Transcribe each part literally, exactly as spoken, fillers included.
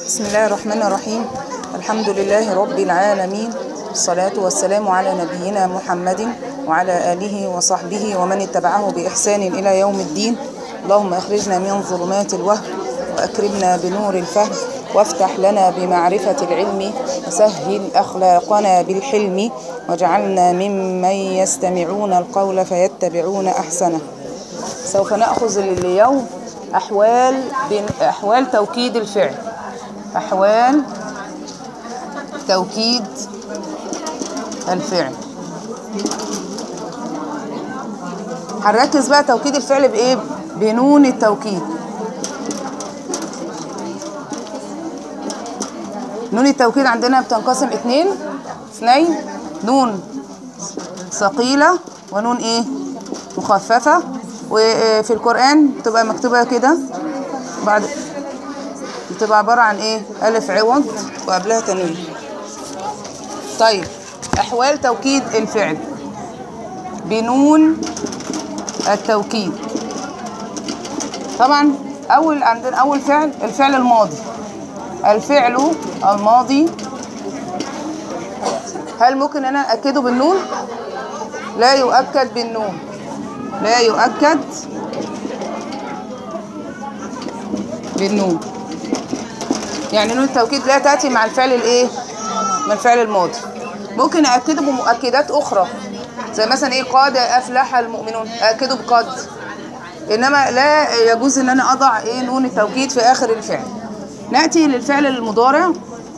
بسم الله الرحمن الرحيم. الحمد لله رب العالمين، الصلاة والسلام على نبينا محمد وعلى آله وصحبه ومن اتبعه بإحسان إلى يوم الدين. اللهم اخرجنا من ظلمات الوهم وأكرمنا بنور الفهم وافتح لنا بمعرفة العلم وسهل أخلاقنا بالحلم واجعلنا ممن يستمعون القول فيتبعون أحسنه. سوف نأخذ اليوم أحوال أحوال توكيد الفعل. أحوال توكيد الفعل. هنركز بقى توكيد الفعل بإيه؟ بنون التوكيد. نون التوكيد عندنا بتنقسم اتنين اثنين، نون ثقيلة ونون ايه؟ مخففة، وفي القرآن بتبقى مكتوبة كده، بعد بتبقى عبارة عن ايه؟ ألف عوض وقبلها تنوين. طيب، أحوال توكيد الفعل بنون التوكيد. طبعا أول عندنا أول فعل الفعل الماضي. الفعل الماضي هل ممكن أنا أكده بالنون؟ لا يؤكد بالنون، لا يؤكد بالنون. يعني نون التوكيد لا تأتي مع الفعل الايه؟ من الفعل الماضي. ممكن أأكده بمؤكدات أخرى زي مثلا ايه؟ قد أفلح المؤمنون، أأكده بقد. إنما لا يجوز إن أنا أضع ايه؟ نون التوكيد في آخر الفعل. نأتي للفعل المضارع.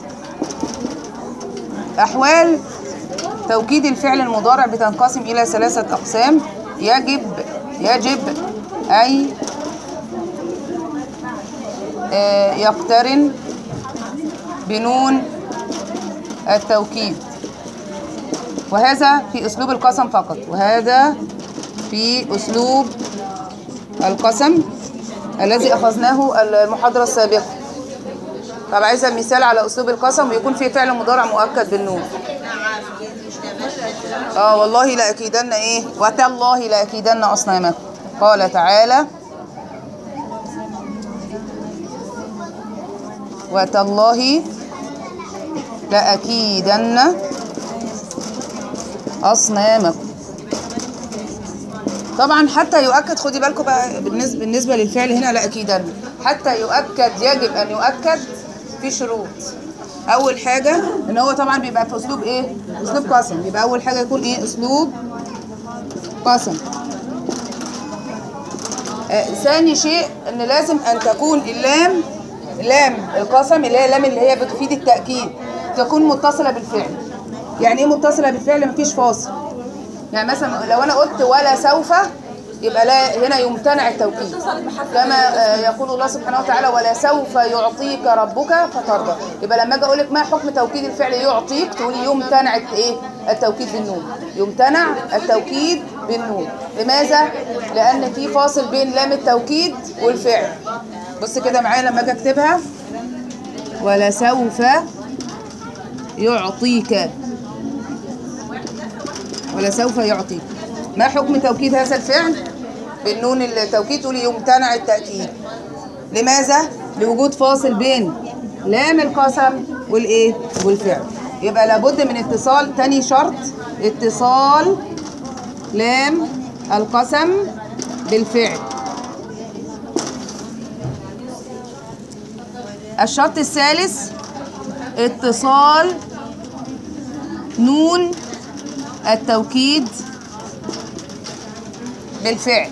أحوال توكيد الفعل المضارع بتنقسم إلى ثلاثة أقسام. يجب يجب أي يقترن بنون التوكيد، وهذا في أسلوب القسم فقط، وهذا في أسلوب القسم الذي أخذناه المحاضرة السابقة. طب عايزة مثال على أسلوب القسم ويكون فيه فعل مضارع مؤكد بالنون. اه والله لأكيدن ايه؟ وتالله لأكيدن أصنامكم. قال تعالى وتالله لأكيدن أصنامكم. طبعا حتى يؤكد، خدي بالكم بقى بالنسبة, بالنسبة للفعل هنا لأكيدن، حتى يؤكد يجب أن يؤكد في شروط. أول حاجة إن هو طبعا بيبقى في أسلوب إيه؟ أسلوب قسم. يبقى أول حاجة يكون إيه؟ أسلوب قسم. آه ثاني شيء إن لازم أن تكون اللام، لام القسم اللي هي لام اللي هي بتفيد التأكيد، تكون متصلة بالفعل. يعني إيه متصلة بالفعل؟ مفيش فاصل. يعني مثلا لو أنا قلت ولا سوف، يبقى لا، هنا يمتنع التوكيد، كما يقول الله سبحانه وتعالى ولا سوف يعطيك ربك فترضى. يبقى لما اجي اقول لك ما حكم توكيد الفعل يعطيك، تقولي يمتنع ايه؟ التوكيد بالنون. يمتنع التوكيد بالنون. لماذا؟ لان في فاصل بين لام التوكيد والفعل. بص كده معايا لما اجي اكتبها ولا سوف يعطيك، ولا سوف يعطيك، ما حكم توكيد هذا الفعل بالنون التوكيد؟ تقولي يمتنع التأكيد. لماذا؟ لوجود فاصل بين لام القسم والايه؟ والفعل. يبقى لابد من اتصال. تاني شرط اتصال لام القسم بالفعل. الشرط الثالث اتصال نون التوكيد بالفعل.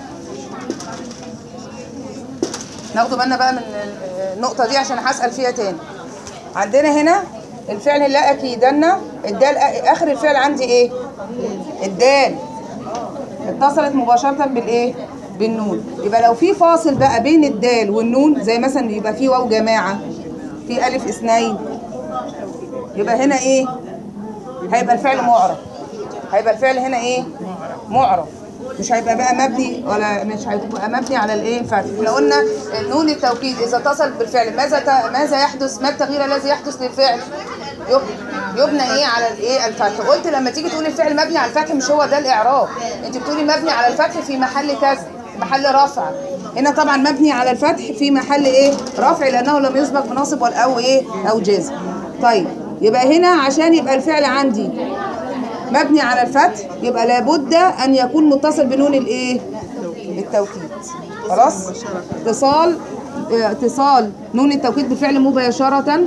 ناخدوا بالنا بقى من النقطة دي عشان هسأل فيها تاني. عندنا هنا الفعل لا أكيدن، الدال آخر الفعل عندي إيه؟ الدال اتصلت مباشرة بالإيه؟ بالنون. يبقى لو في فاصل بقى بين الدال والنون، زي مثلا يبقى في واو جماعة، في ألف اثنين، يبقى هنا إيه؟ هيبقى الفعل معرب. هيبقى الفعل هنا إيه؟ معرب. مش هيبقى بقى مبني، ولا مش هيبقى مبني على الايه؟ الفتح. احنا قلنا نون التوكيد اذا اتصل بالفعل ماذا ماذا يحدث؟ ما التغيير الذي يحدث للفعل؟ يبنى ايه؟ على الايه؟ الفتح. قلت لما تيجي تقولي الفعل مبني على الفتح مش هو ده الاعراب، انت بتقولي مبني على الفتح في محل كذا، محل رفع. هنا طبعا مبني على الفتح في محل ايه؟ رفع، لانه لم يسبق بناصب ولا او ايه؟ او جازم. طيب يبقى هنا عشان يبقى الفعل عندي مبني على الفتح يبقى لابد ان يكون متصل بنون الايه؟ التوكيد. خلاص؟ اتصال اتصال نون التوكيد بالفعل مباشرة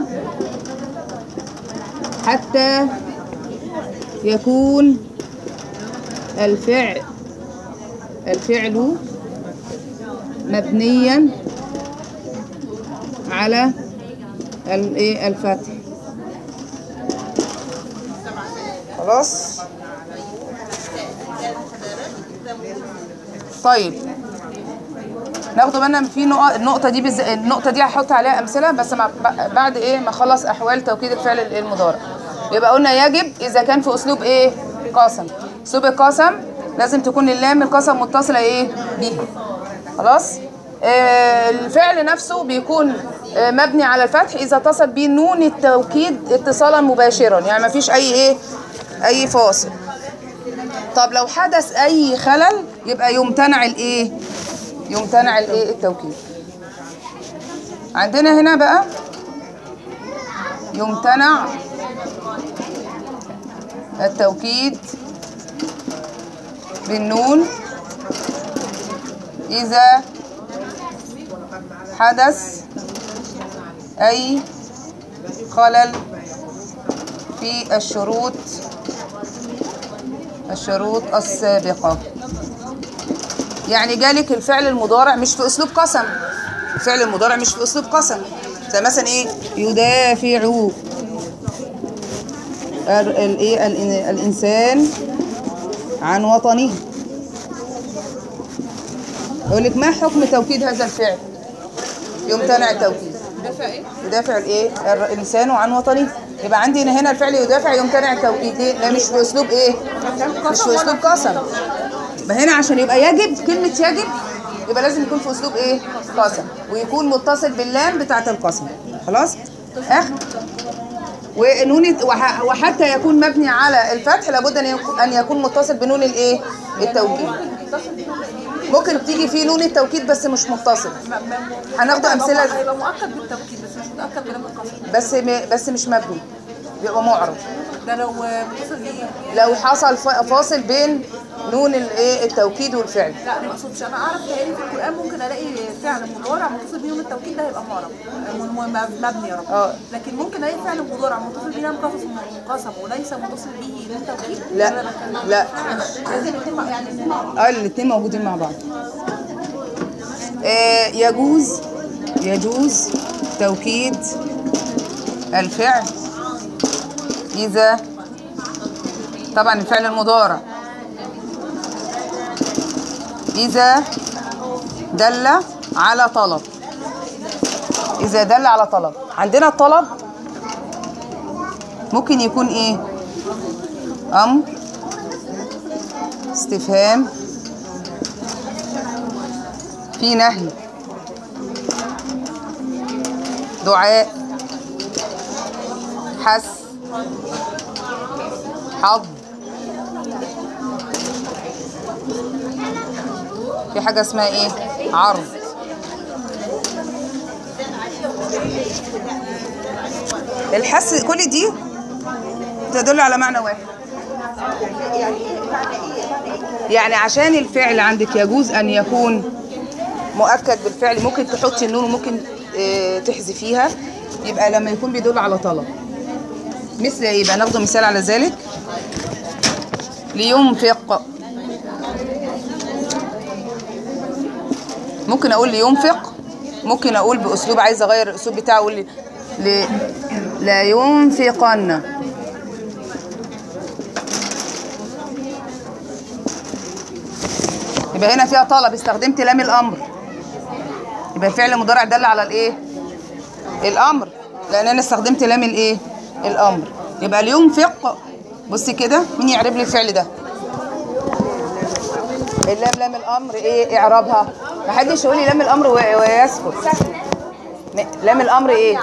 حتى يكون الفعل الفعل مبنيا على الايه؟ الفتح. خلاص. طيب ناخد بالنا في نقطه النقطه دي بز... النقطه دي هحط عليها امثله بس مع... بعد ايه ما اخلص احوال توكيد الفعل المضارع. يبقى قلنا يجب اذا كان في اسلوب ايه؟ قسم. اسلوب القسم لازم تكون اللام القسم متصله ايه؟ بيها. خلاص. آه الفعل نفسه بيكون آه مبني على الفتح اذا اتصل به نون التوكيد اتصالا مباشرا، يعني ما فيش اي ايه؟ اي فاصل. طب لو حدث اي خلل يبقى يمتنع الايه؟ يمتنع الايه؟ التوكيد. عندنا هنا بقى يمتنع التوكيد بالنون إذا حدث أي خلل في الشروط الشروط السابقة. يعني جالك الفعل المضارع مش في أسلوب قسم، الفعل المضارع مش في أسلوب قسم، زي مثلا إيه؟ يدافع الإيه؟ الإنسان عن وطنه. يقول لك ما حكم توكيد هذا الفعل؟ يمتنع التوكيد. يدافع ايه؟ يدافع الايه؟ الانسان عن وطنه. يبقى عندي هنا الفعل يدافع يمتنع التوكيد. ليه؟ لا مش في اسلوب ايه؟ مش في اسلوب قسم. يبقى هنا عشان يبقى يجب، كلمه يجب يبقى لازم يكون في اسلوب ايه؟ قسم، ويكون متصل باللام بتاعه القسم. خلاص؟ اخر ونون وحتى يكون مبني على الفتح لابد ان يكون متصل بنون الايه؟ التوكيد. ممكن تيجي فيه نون التوكيد بس مش متصل. هناخد امثله. هيبقى مؤكد بالتوكيد بس مش متاكد بلام القسم. بس م... بس مش مبني، بيبقى معرض. ده لو متصل بيه، لو حصل فاصل بين نون الايه؟ التوكيد والفعل. لا ما اقصدش. انا اعرف تهيألي في القران ممكن الاقي فعل مضارع متصل بيه نون التوكيد ده هيبقى معرب مبني يا رب. اه لكن ممكن الاقي فعل مضارع متصل بيه لام قسم وليس متصل به نون توكيد. لا لا لازم الاثنين يعني اه الاثنين موجودين مع بعض. آه يجوز يجوز توكيد الفعل إذا طبعا الفعل المضارع إذا دل على طلب. إذا دل على طلب. عندنا الطلب ممكن يكون إيه؟ أمر، استفهام، في نهي، دعاء، حث، حظ، في حاجة اسمها ايه؟ عرض. الحث كل دي تدل على معنى واحد. يعني عشان الفعل عندك يجوز ان يكون مؤكد بالفعل، ممكن تحطي النون وممكن اه تحذفيها، يبقى لما يكون بيدل على طلب. مثل ايه؟ يبقى ناخد مثال على ذلك. لينفق، ممكن اقول لينفق، ممكن اقول باسلوب عايزه اغير الاسلوب بتاعه اقول ل... لا ينفقن. يبقى هنا فيها طلب، استخدمت لام الامر، يبقى الفعل المضارع دل على الايه؟ الامر، لان انا استخدمت لام الايه؟ الامر. يبقى لينفق. بصي كده، مين يعرب لي الفعل ده؟ اللام لام الامر ايه اعرابها؟ محدش يقول لي لام الامر ويسكت. لام الامر ايه؟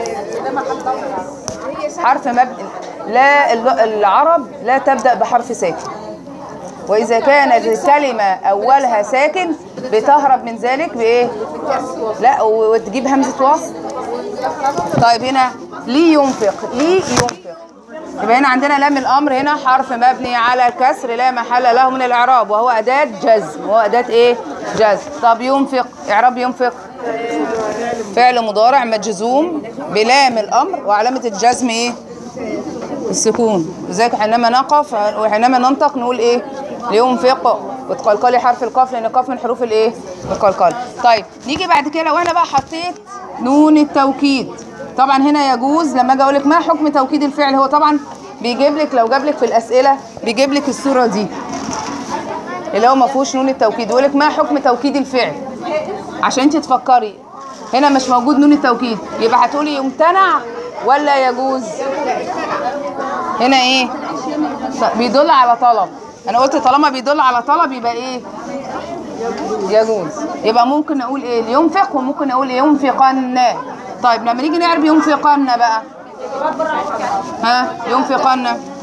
حرف مبني. لا العرب لا تبدا بحرف ساكن، واذا كانت الكلمه اولها ساكن بتهرب من ذلك بايه؟ لا وتجيب همزه وصل. طيب هنا ليه ينفق، ليه ينفق، يبقى هنا عندنا لام الامر هنا حرف مبني على الكسر لا محل له من الاعراب وهو اداه جزم، وهو اداه ايه؟ جزم. طب ينفق، اعراب ينفق فعل مضارع مجزوم بلام الامر وعلامه الجزم ايه؟ السكون. لذلك حينما نقف وحينما ننطق نقول ايه؟ لينفق وتقلقلي حرف القاف لان القاف من حروف الايه؟ القلقله. طيب نيجي بعد كده لو انا بقى حطيت نون التوكيد، طبعا هنا يجوز لما اجي اقول لك ما حكم توكيد الفعل، هو طبعا بيجيب لك لو جاب لك في الاسئله بيجيب لك الصوره دي اللي هو ما فيهوش نون التوكيد، يقول لك ما حكم توكيد الفعل عشان انت تفكري. هنا مش موجود نون التوكيد، يبقى هتقولي يمتنع ولا يجوز؟ هنا ايه؟ بيدل على طلب. انا قلت طالما بيدل على طلب يبقى ايه؟ يجوز. يبقى ممكن اقول ايه؟ لينفق وممكن اقول ينفقن. طيب لما نيجي نعرف ينفقن بقى، ها ينفقن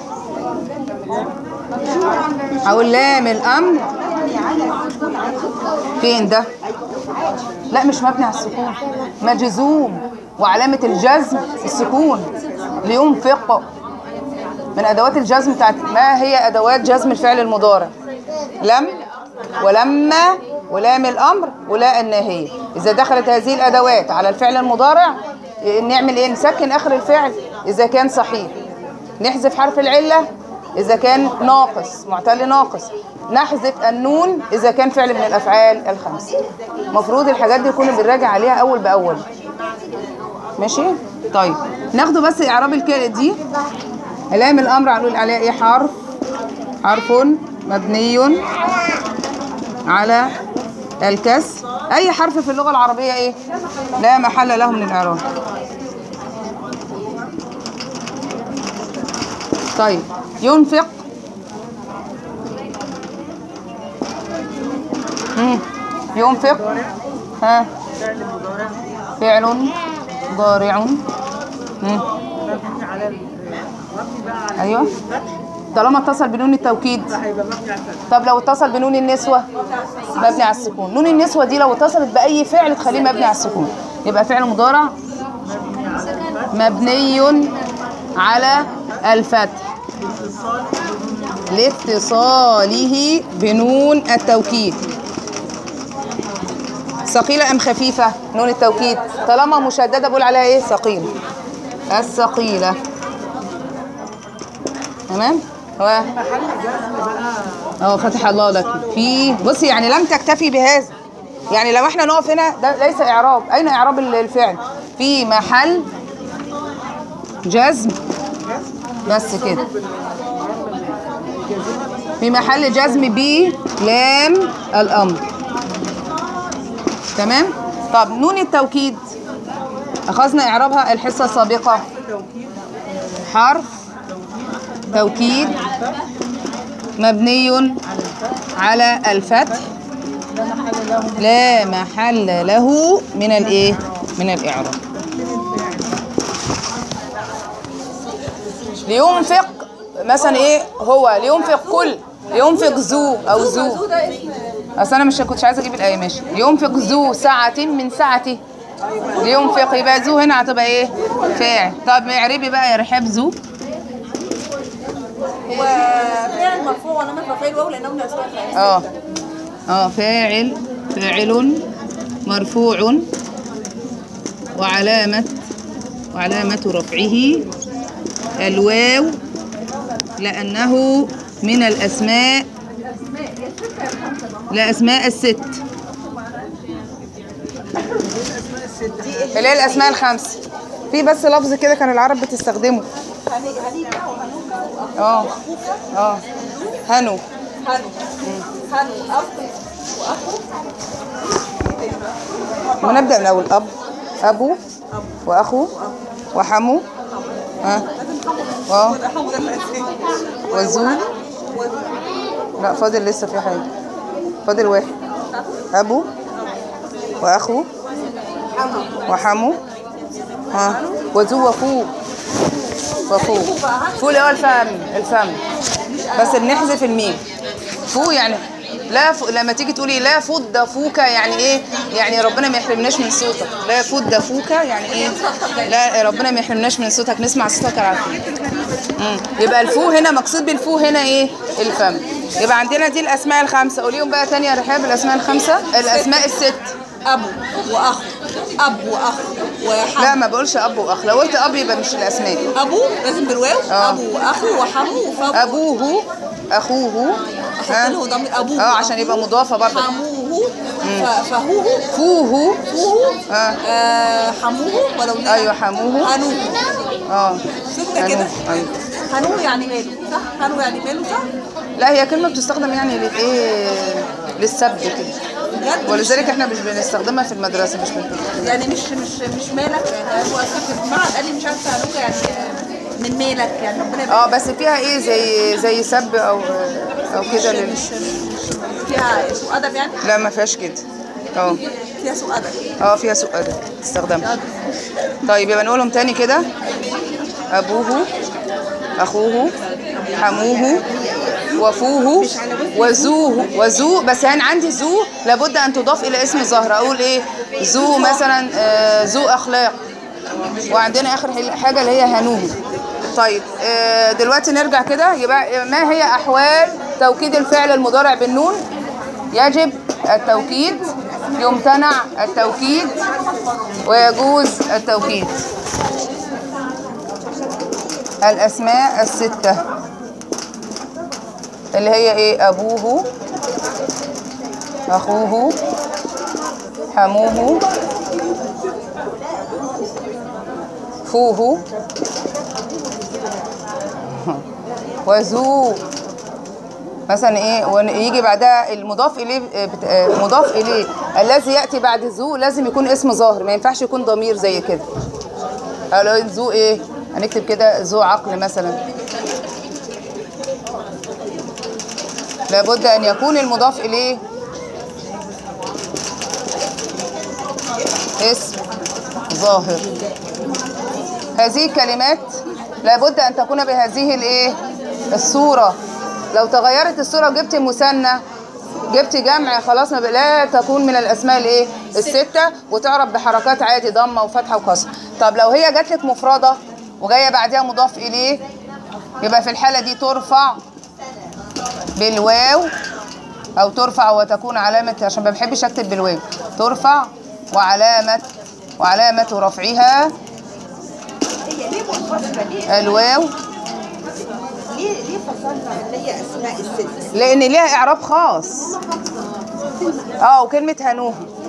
اقول لام الامر فين ده؟ لا مش مبني على السكون، مجزوم وعلامه الجزم السكون. لينفق من ادوات الجزم بتاعت ما هي ادوات جزم الفعل المضارع؟ لم ولما ولام الامر ولا الناهيه. اذا دخلت هذه الادوات على الفعل المضارع نعمل ايه؟ نسكن اخر الفعل اذا كان صحيح، نحذف حرف العله اذا كان ناقص معتل ناقص، نحذف النون اذا كان فعل من الافعال الخمسه. المفروض الحاجات دي نكون بنراجع عليها اول باول. ماشي؟ طيب ناخده بس اعراب الكلمه دي. لام الامر هنقول عليها ايه؟ حرف حرف مبني على الكسر. اي حرف في اللغه العربيه ايه؟ لا محل له من الاعراب. طيب ينفق مم. ينفق ها فعل ضارع. ايوه طالما اتصل بنون التوكيد. طب لو اتصل بنون النسوه مبني على السكون. نون النسوه دي لو اتصلت باي فعل تخليه مبني على السكون، يبقى فعل مضارع مبني على الفتح لاتصاله بنون التوكيد. ثقيله ام خفيفه نون التوكيد؟ طالما مشدده بقول عليها ايه؟ ثقيله. الثقيله تمام. هو اه فتح الله لك في. بصي يعني لم تكتفي بهذا، يعني لو احنا نقف هنا ده ليس اعراب. اين اعراب الفعل؟ في محل جزم بس كده، في محل جزم بلام الامر. تمام. طب نون التوكيد اخذنا اعرابها الحصه السابقه. حرف توكيد مبني على الفتح لا محل له من الايه؟ من الاعراب. لينفق مثلا ايه هو؟ لينفق كل، لينفق ذو او ذو. اصل انا مش كنتش عايزه اجيب الايه. ماشي. لينفق ذو سعه من سعته. لينفق يبقى ذو هنا هتبقى ايه؟ فاعل. طب اعربي بقى يا رحاب ذو. هو فاعل مرفوع ونمت رفعه الواو لانه من الاسماء الخمسه. اه اه فاعل فاعل مرفوع وعلامة وعلامة رفعه الواو لأنه من الأسماء لا أسماء الست اللي هي الأسماء الخمس. في بس لفظ كده كان العرب بتستخدمه. اه اه هنو هنو هنو أب وأخو. ونبدأ من الأول. أب أبو وأخو وحمو ها اه وزو. لا فاضل لسه في حاجة. فاضل واحد. أبو وأخو وحمو ها وزو وفو. وفو فو اللي هو الفم الفم بس بنحذف الميم. فو يعني لا ف... لما تيجي تقولي لا فض فوكا يعني ايه؟ يعني ربنا ما يحرمناش من صوتك. لا فض فوكا يعني ايه؟ لا ربنا ما يحرمناش من صوتك، نسمع صوتك على العافيه. امم يبقى الفو هنا مقصود بالفو هنا ايه؟ الفم. يبقى عندنا دي الاسماء الخمسه. قوليهم بقى تاني يا رحاب الاسماء الخمسه. الاسماء الست. ابو واخ، اب واخ وحمو. لا ما بقولش اب واخ، لو قلت اب يبقى مش الاسماء. ابو لازم بالواو. اه. ابو واخو وحمو وفابو. ابوه اخوه. احط له ضمير ابوه. اه عشان يبقى مضافه برضه. حموه ف- فهوه فوه. فوه اه. آه، حموه ولو ليه. ايوه حموه. حنوه. اه ستة كده. ايوه. حنوه يعني ماله صح؟ حنوه يعني ماله صح؟ لا هي كلمه بتستخدم يعني للايه؟ للسب كده. بجد ولذلك احنا مش بنستخدمها في المدرسه، مش بنستخدمها. يعني مش مش مش مالك يعني. هو اكيد المعهد قال لي مش عارفه حنوه يعني من مالك يعني ربنا يبارك. اه بس فيها ايه زي زي سب او او كده مش لل... مش مش فيها سوء ادب يعني؟ لا ما فيهاش كده. اه فيها سوء ادب. اه فيها سوء ادب تستخدمها. طيب يبقى نقولهم تاني كده. ابوه اخوه حموه وفوه وزوه. وزو بس انا عندي زو لابد ان تضاف الى اسم ظاهر. اقول ايه؟ زو مثلا آه ذو اخلاق. وعندنا اخر حاجه اللي هي هنوه. طيب آه دلوقتي نرجع كده. يبقى ما هي احوال توكيد الفعل المضارع بالنون؟ يجب التوكيد، يمتنع التوكيد، ويجوز التوكيد. الاسماء السته اللي هي ايه؟ ابوه اخوه حموه فوه وذو مثلا ايه؟ ويجي بعدها المضاف اليه. مضاف اليه الذي ياتي بعد ذو لازم يكون اسم ظاهر، ما ينفعش يكون ضمير زي كده. قالوا ذو ايه؟ هنكتب كده ذو عقل مثلا. لابد ان يكون المضاف اليه اسم ظاهر. هذه الكلمات لابد ان تكون بهذه الايه؟ الصوره. لو تغيرت الصوره وجبت مثنى جبت جمع خلاص ما لا تكون من الاسماء الايه؟ السته، وتعرف بحركات عادي ضمه وفتحه وكسر. طب لو هي جات لك مفرده وجايه بعدها مضاف اليه يبقى في الحاله دي ترفع بالواو او ترفع وتكون علامه، عشان ما بحبش اكتب بالواو. ترفع وعلامه وعلامه رفعها الواو. ليه ليه فصلنا اللي هي اسماء الست؟ لان ليها اعراب خاص. اه وكلمه هنوه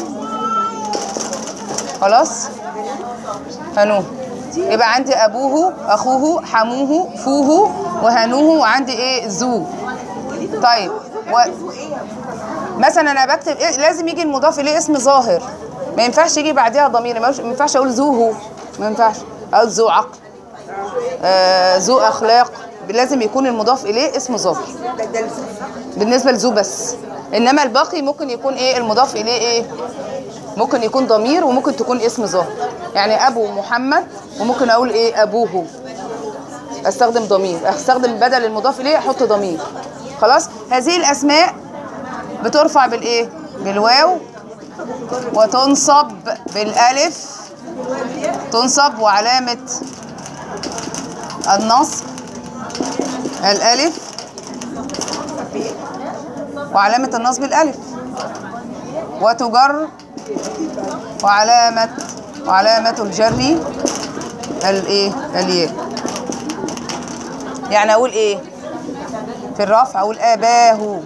خلاص. هنوه يبقى عندي ابوه اخوه حموه فوه وهنوه، وعندي ايه؟ ذو. طيب و... مثلا انا بكتب إيه؟ لازم يجي المضاف اليه اسم ظاهر، ما ينفعش يجي بعدها ضمير. ما ينفعش اقول ذوه، ما ينفعش اقول ذو عقل آه ذو اخلاق. لازم يكون المضاف اليه اسم ظاهر بالنسبه لذو بس. انما الباقي ممكن يكون ايه؟ المضاف اليه ايه؟ ممكن يكون ضمير وممكن تكون اسم ظاهر. يعني ابو محمد وممكن اقول ايه؟ ابوه. استخدم ضمير، استخدم بدل المضاف اليه احط ضمير. خلاص. هذه الاسماء بترفع بالايه؟ بالواو، وتنصب بالالف. تنصب وعلامه النصب الالف، وعلامه النصب الالف. وتجر وعلامه وعلامه الجر الايه؟ الياء. يعني اقول ايه في الرفع؟ اقول اباه.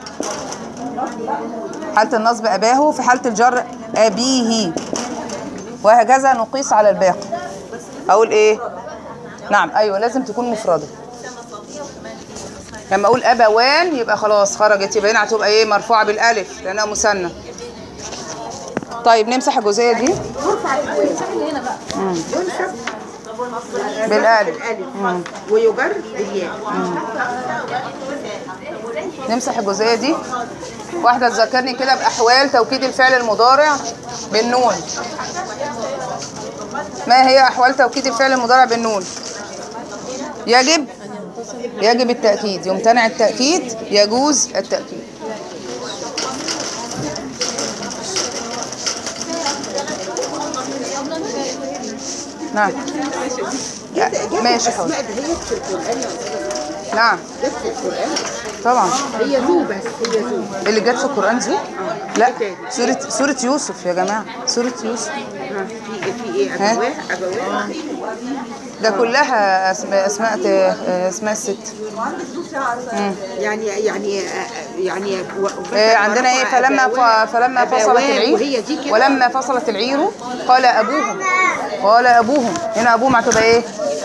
حاله النصب اباه، في حاله الجر ابيه، وهكذا نقيس على الباقي. اقول ايه؟ نعم ايوه لازم تكون مفرده. لما اقول ابوان يبقى خلاص خرجت، يبقى هنا هتبقى ايه؟ مرفوعه بالالف لانها مثنى. طيب نمسح الجزئيه دي. ترفع هنا بقى ينصب بالالف ويجر بالياء. نمسح الجزئيه دي. واحده تذكرني كده باحوال توكيد الفعل المضارع بالنون. ما هي احوال توكيد الفعل المضارع بالنون؟ يجب يجب التاكيد، يمتنع التاكيد، يجوز التاكيد. نعم ماشي حاضر. الاسماء دهيت في القران يا استاذه؟ نعم جت في القران؟ طبعا. هي ذو بس هي ذو اللي جت في القرآن ذو؟ لا، سورة سورة يوسف يا جماعة، سورة يوسف. ها في في ايه ابواه ابواه ده كلها اسماء اسماء اسماء الست. يعني يعني يعني آه، عندنا ايه؟ فلما ف- فلما فصلت العير ولما فصلت العير قال ابوهم قال ابوهم هنا ابوهم هتبقى ايه؟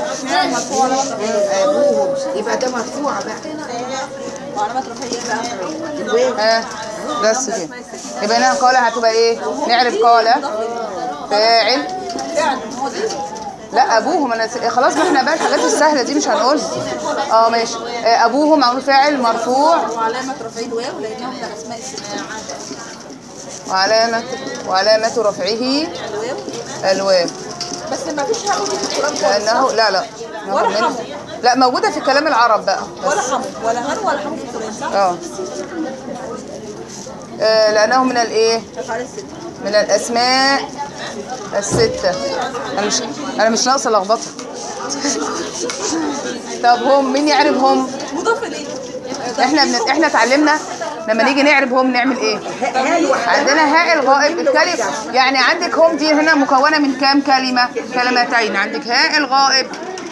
ابوهم يبقى ده مرفوع بقى. وعلامات رفعيه بقى اه بس كده. يبقى هنا قال هتبقى ايه؟ نعرف قال فاعل. فعل ماضي. لا ابوهم انا س- خلاص ما احنا بقى الحاجات السهله دي مش هنقولها. اه ماشي. آه، ابوهم معمول فاعل مرفوع وعلامه رفعه الواو لانهم من اسماء الست. وعلامه وعلامه رفعه الواو الواو بس ما فيش هاء في القران خالص. لانه لا لا ولا ناخد منه. حمو. لا موجوده في كلام العرب بقى ولا حمو ولا هاء ولا حمو في القران صح؟ اه آه، لانه من الايه؟ افعال الست. من الاسماء السته. انا مش انا مش ناقصه لخبطه. طب هم مين يعرف هم؟ مضاف اليه. احنا بن... احنا اتعلمنا لما نيجي نعرب هم نعمل ايه؟ عندنا هاء الغائب الكلمة، يعني عندك هم دي هنا مكونة من كام كلمة؟ كلمتين. عندك هاء الغائب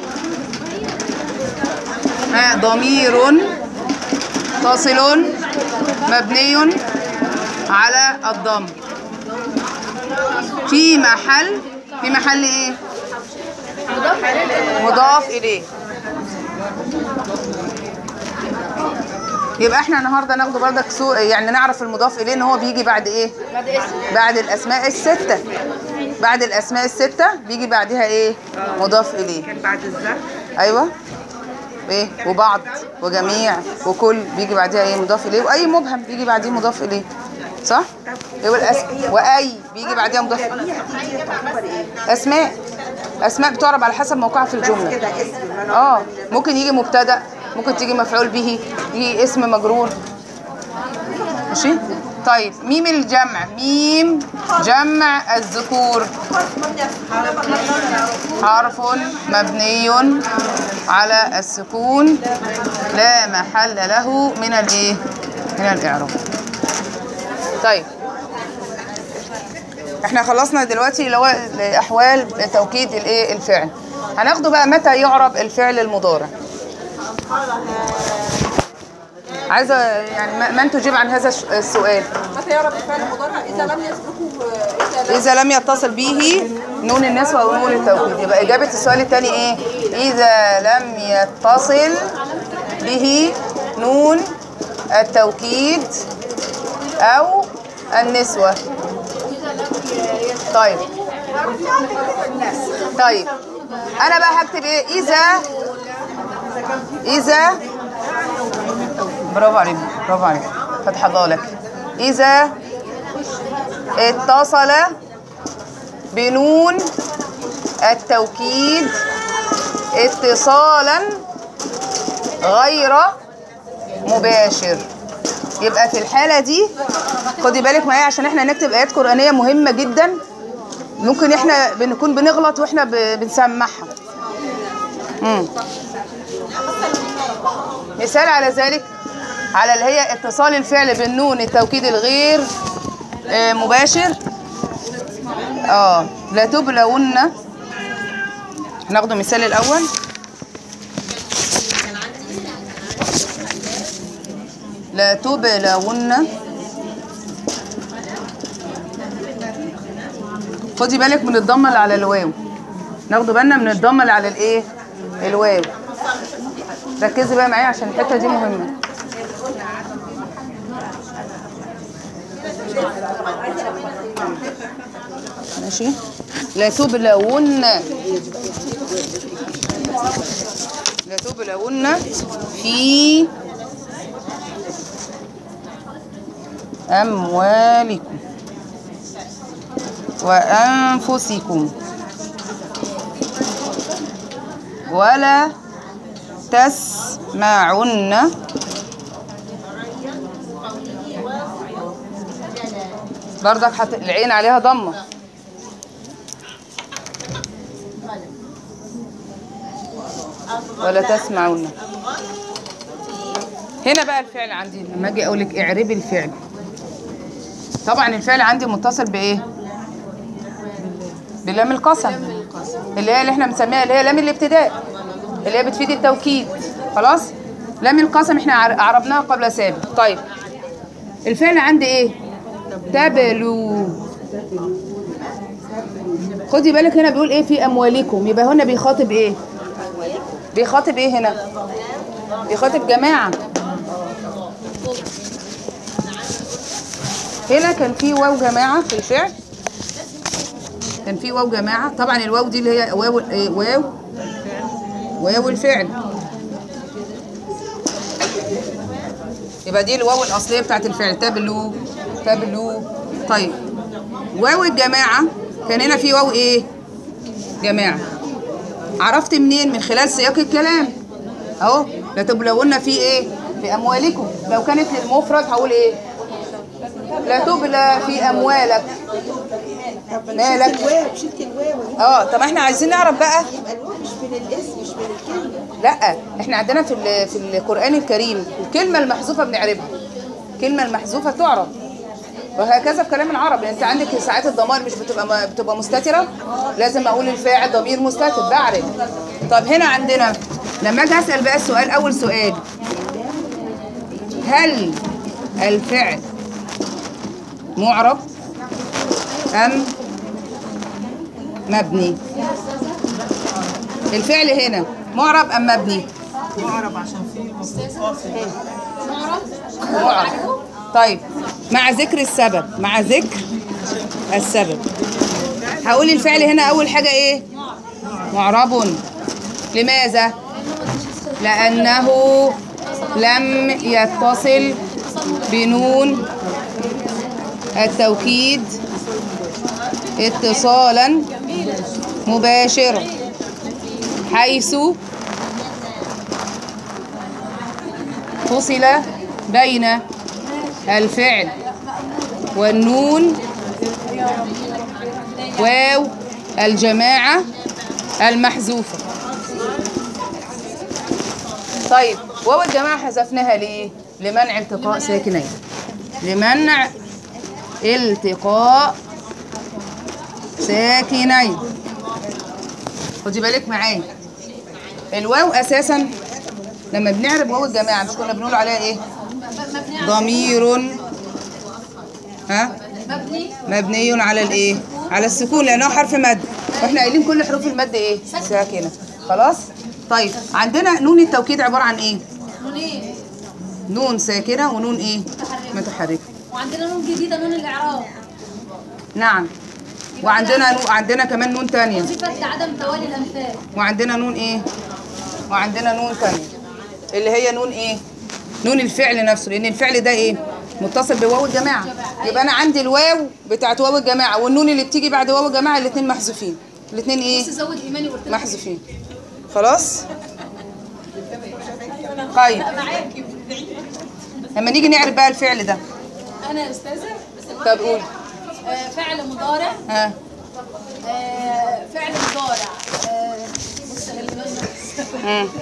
ها ضمير متصل مبني على الضم في محل في محل ايه؟ مضاف اليه. يبقى احنا النهارده ناخده بردك سوء، يعني نعرف المضاف اليه ان هو بيجي بعد ايه؟ بعد اسم بعد الاسماء السته. بعد الاسماء السته بيجي بعدها ايه؟ مضاف اليه. كان بعد الزرع. ايوه ايه؟ وبعض وجميع وكل بيجي بعدها ايه؟ مضاف اليه. واي مبهم بيجي بعديه مضاف اليه. صح؟ يبقى الاسم واي بيجي بعدها مضاف اسماء اسماء بتعرب على حسب موقعها في الجمله. اه ممكن يجي مبتدا، ممكن تيجي مفعول به، يجي اسم مجرور. ماشي. طيب ميم الجمع، ميم جمع الذكور حرف مبني على السكون لا محل له من الايه؟ من الاعراب. طيب احنا خلصنا دلوقتي اللي هو احوال توكيد الايه؟ الفعل. هناخده بقى متى يعرب الفعل المضارع. عايزه يعني من تجيب عن هذا السؤال؟ متى يعرف الفعل المضارع اذا لم يسبقه اذا اذا لم يتصل به نون النسوة او نون التوكيد. يبقى اجابه السؤال الثاني ايه؟ اذا لم يتصل به نون التوكيد او النسوة. طيب طيب انا بقى هكتب ايه؟ اذا اذا برافو عليك برافو عليك فتح الله لك. اذا اتصل بنون التوكيد اتصالا غير مباشر. يبقى في الحالة دي خدي بالك معايا عشان احنا نكتب آيات قرآنية مهمة جدا، ممكن احنا بنكون بنغلط واحنا بنسمعها. امم مثال على ذلك على اللي هي اتصال الفعل بالنون التوكيد الغير آه مباشر. اه لا تبلون. هناخد المثال الاول. لا تبلون. خدي بالك من الضمه اللي على الواو، ناخد بالنا من الضمه اللي على الايه؟ الواو. ركزي بقى معايا عشان الحته دي مهمه. ماشي. لا تبلون لا تبلون في أموالكم وأنفسكم ولا تسمعن برضك حت... العين عليها ضمة ولا تسمعون. هنا بقى الفعل عندي لما اجي اقول لك اعربي الفعل، طبعا الفعل عندي متصل بايه؟ بلام القسم، اللي هي اللي احنا بنسميها اللي هي لام الابتداء، اللي هي بتفيد التوكيد. خلاص؟ لام القسم احنا عربناها قبل سابق. طيب الفعل عندي ايه؟ تبلو. خدي بالك هنا بيقول ايه؟ في اموالكم، يبقى هنا بيخاطب ايه؟ بيخاطب ايه هنا؟ بيخاطب جماعه. هنا كان في واو جماعه في الفعل، كان في واو جماعه. طبعا الواو دي اللي هي واو ايه؟ واو واو الفعل، يبقى دي الواو الاصليه بتاعت الفعل تبلو تبلو. طيب واو الجماعه كان هنا في واو ايه؟ جماعه. عرفت منين؟ من خلال سياق الكلام اهو. لا تبلون في ايه؟ في اموالكم. لو كانت للمفرد هقول ايه؟ لا تبلى في اموالك. مالك؟ شلت الواو. اه طب احنا عايزين نعرف بقى. يبقى الواو مش من الاسم، مش من الكلمه. لا احنا عندنا في في القرآن الكريم الكلمة المحذوفة بنعربها، الكلمة المحذوفة تعرب، وهكذا في كلام العرب. انت عندك ساعات الضمائر مش بتبقى بتبقى مستترة، لازم اقول الفاعل ضمير مستتر بعرف. طب هنا عندنا لما اجي اسال بقى السؤال، اول سؤال، هل الفعل معرب ام مبني؟ الفعل هنا معرب ام مبني؟ معرب عشان فيه مصروفات. معرب. طيب مع ذكر السبب، مع ذكر السبب هقول الفعل هنا اول حاجه ايه؟ معرب. لماذا؟ لانه لم يتصل بنون التوكيد اتصالا مباشرا، حيث فصل بين الفعل والنون واو الجماعة المحذوفة. طيب واو الجماعة حذفناها ليه؟ لمنع التقاء ساكنين، لمنع التقاء ساكنين. خدي بالك معايا، الواو اساسا لما بنعرب واو الجماعه مش كنا بنقول عليها ايه؟ ضمير ها مبني مبني على الايه؟ على السكون، لانه حرف مد، واحنا قايلين كل حروف المد ايه؟ ساكنه. خلاص؟ طيب عندنا نون التوكيد عباره عن ايه؟ نونين، نون ساكنه ونون ايه؟ متحركه. وعندنا نون جديده نون الاعراب. نعم. وعندنا نو... عندنا كمان نون ثانيه صفه عدم توالي الامثال. وعندنا نون ايه؟ وعندنا نون ثانيه اللي هي نون ايه؟ نون الفعل نفسه، لان الفعل ده ايه؟ متصل بواو الجماعه. يبقى انا عندي الواو بتاعت واو الجماعه والنون اللي بتيجي بعد واو الجماعه الاثنين محذوفين، الاثنين ايه؟ بس زود ايماني وقلت محذوفين. خلاص؟ طيب لما نيجي نعرف بقى الفعل ده. انا يا استاذه. طب قولي. آه فعل مضارع. ها آه فعل مضارع. آه امم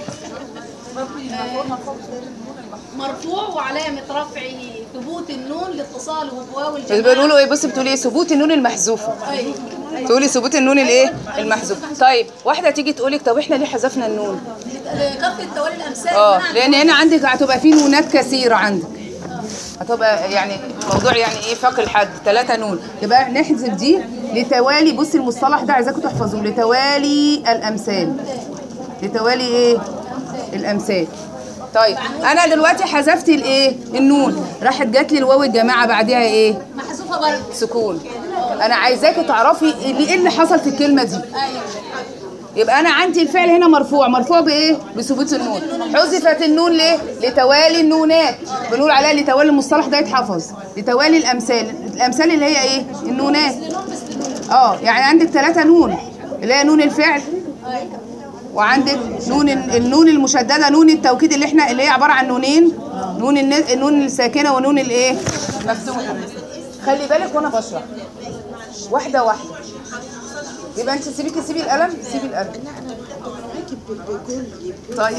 مرفوع وعلامه رفعه ثبوت النون لاتصاله بواو بس الجماعه. بيقولوا ايه؟ بصي بتقولي ايه؟ ثبوت النون المحذوفه. ايوه تقولي ثبوت النون الايه؟ المحذوفه. طيب واحده تيجي تقول لك طب احنا ليه حذفنا النون؟ كثره توالي الامثال. اه لان هنا عندك هتبقى في نونات كثيره عندك، هتبقى يعني موضوع يعني ايه فاق الحد ثلاثة نون، يبقى نحذف دي لتوالي. بصي المصطلح ده عايزاكم تحفظوه، لتوالي الامثال، لتوالي ايه؟ الامثال. طيب انا دلوقتي حذفت الايه؟ النون، راحت جات لي الواو الجماعه بعدها ايه؟ محذوفه برضه سكون. انا عايزاكي تعرفي ايه اللي حصل في الكلمه دي. ايوه. يبقى انا عندي الفعل هنا مرفوع، مرفوع بايه؟ بثبوت النون. حذفت النون ليه؟ لتوالي النونات، بنقول عليها لتوالي، المصطلح ده يتحفظ، لتوالي الامثال. الامثال اللي هي ايه؟ النونات. اه يعني عندك ثلاثة نون، اللي هي نون الفعل، وعندك نون النون المشدده، نون التوكيد اللي احنا اللي هي عباره عن نونين، نون النون الساكنه ونون الايه؟ مفتوحه. خلي بالك وانا بشرح واحده واحده. يبقى انت سيبيكي سيبي القلم، سيبي القلم. طيب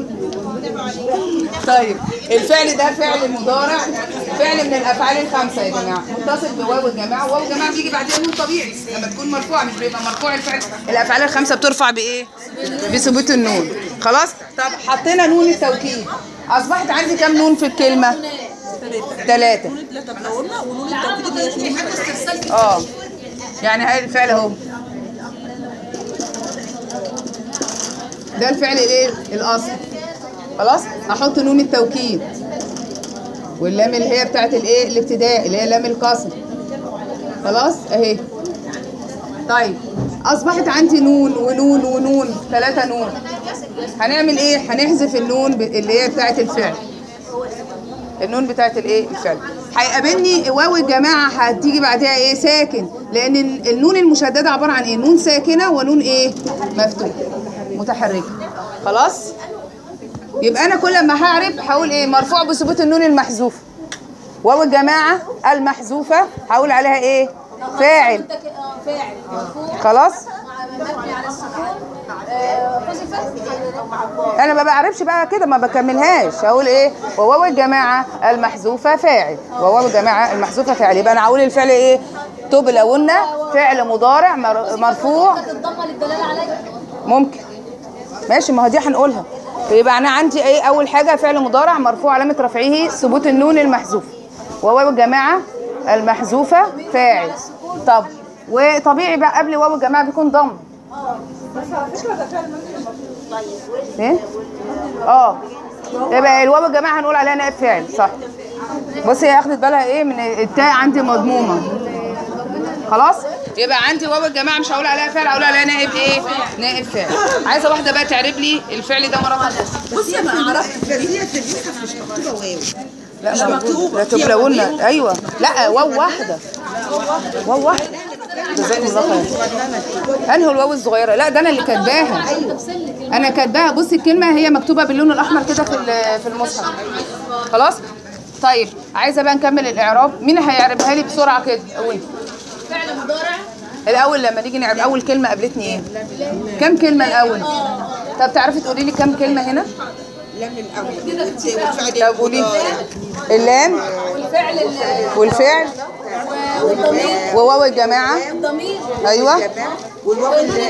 طيب الفعل ده فعل مضارع، فعل من الافعال الخمسه يا جماعه، متصل بواو الجماعه، واو الجماعه بيجي بعدين نون طبيعي لما تكون مرفوعه، مش بيبقى مرفوع الفعل. الافعال الخمسه بترفع بايه؟ بثبوت النون. خلاص. طب حطينا نون التوكيد، اصبحت عندي كام نون في الكلمه؟ ثلاثه. اه يعني هاي الفعل اهو، ده الفعل الايه؟ الاصل. خلاص. احط نون التوكيد واللام اللي هي بتاعت الايه؟ الابتداء، اللي هي لام القسم. خلاص اهي. طيب اصبحت عندي نون ونون ونون، ثلاثة نون. هنعمل ايه؟ هنحذف النون اللي هي بتاعت الفعل، النون بتاعت الايه؟ الفعل. هيقابلني واو الجماعه هتيجي بعدها ايه؟ ساكن، لان النون المشدده عباره عن ايه؟ نون ساكنه ونون ايه؟ مفتوح متحركه. خلاص. يبقى انا كل ما هعرب هقول ايه؟ مرفوع بثبوت النون المحذوفه. واو الجماعه المحذوفه هقول عليها ايه؟ فاعل. فاعل مرفوع. خلاص. مبني على السكون. حذفت. انا ما بعرفش بقى كده، ما بكملهاش. هقول ايه؟ وواو الجماعه المحذوفه فاعل، وواو الجماعه المحذوفه فاعل. يبقى انا هقول الفعل ايه؟ تبلون، فعل مضارع مرفوع. الضمه للدلاله عليها. ممكن. ماشي، ما هو دي هنقولها. يبقى انا عندي ايه؟ اول حاجه فعل مضارع مرفوع علامه رفعه ثبوت النون المحذوفه، وواو الجماعه المحذوفه فاعل. طب وطبيعي بقى قبل واو الجماعه بيكون ضم. ايه؟ اه يبقى الواو الجماعه هنقول عليها نائب فاعل. صح. بصي هي اخدت بالها ايه من التاء عندي مضمومه. خلاص. يبقى عندي واو الجماعه مش هقول عليها فعل، هقول عليها نائب ايه؟ نائب فاعل. عايزه واحده بقى تعرب لي الفعل ده مره ثانيه. بصي انا عرفت هي في المصحف مش مكتوبه واو. لا مكتوبه. لا تبلون. ايوه لا واو واحده، واو واحده. جزاكم الله خير. انهي الواو الصغيره؟ لا ده انا اللي كاتباها، انا كاتباها. بصي الكلمه هي مكتوبه باللون الاحمر كده في في المصحف. خلاص. طيب عايزه بقى نكمل الاعراب. مين هيعربها لي بسرعه كده؟ قولي. فعل مضارع. الاول لما نيجي نعرب اول كلمه قابلتني ايه؟ كم كلمه الاول؟ طب تعرفي تقولي لي كم كلمه هنا؟ لام الاول والفعل. طب قولي. اللام والفعل والفعل والضمير وواو الجماعه. الضمير. ايوه. والواو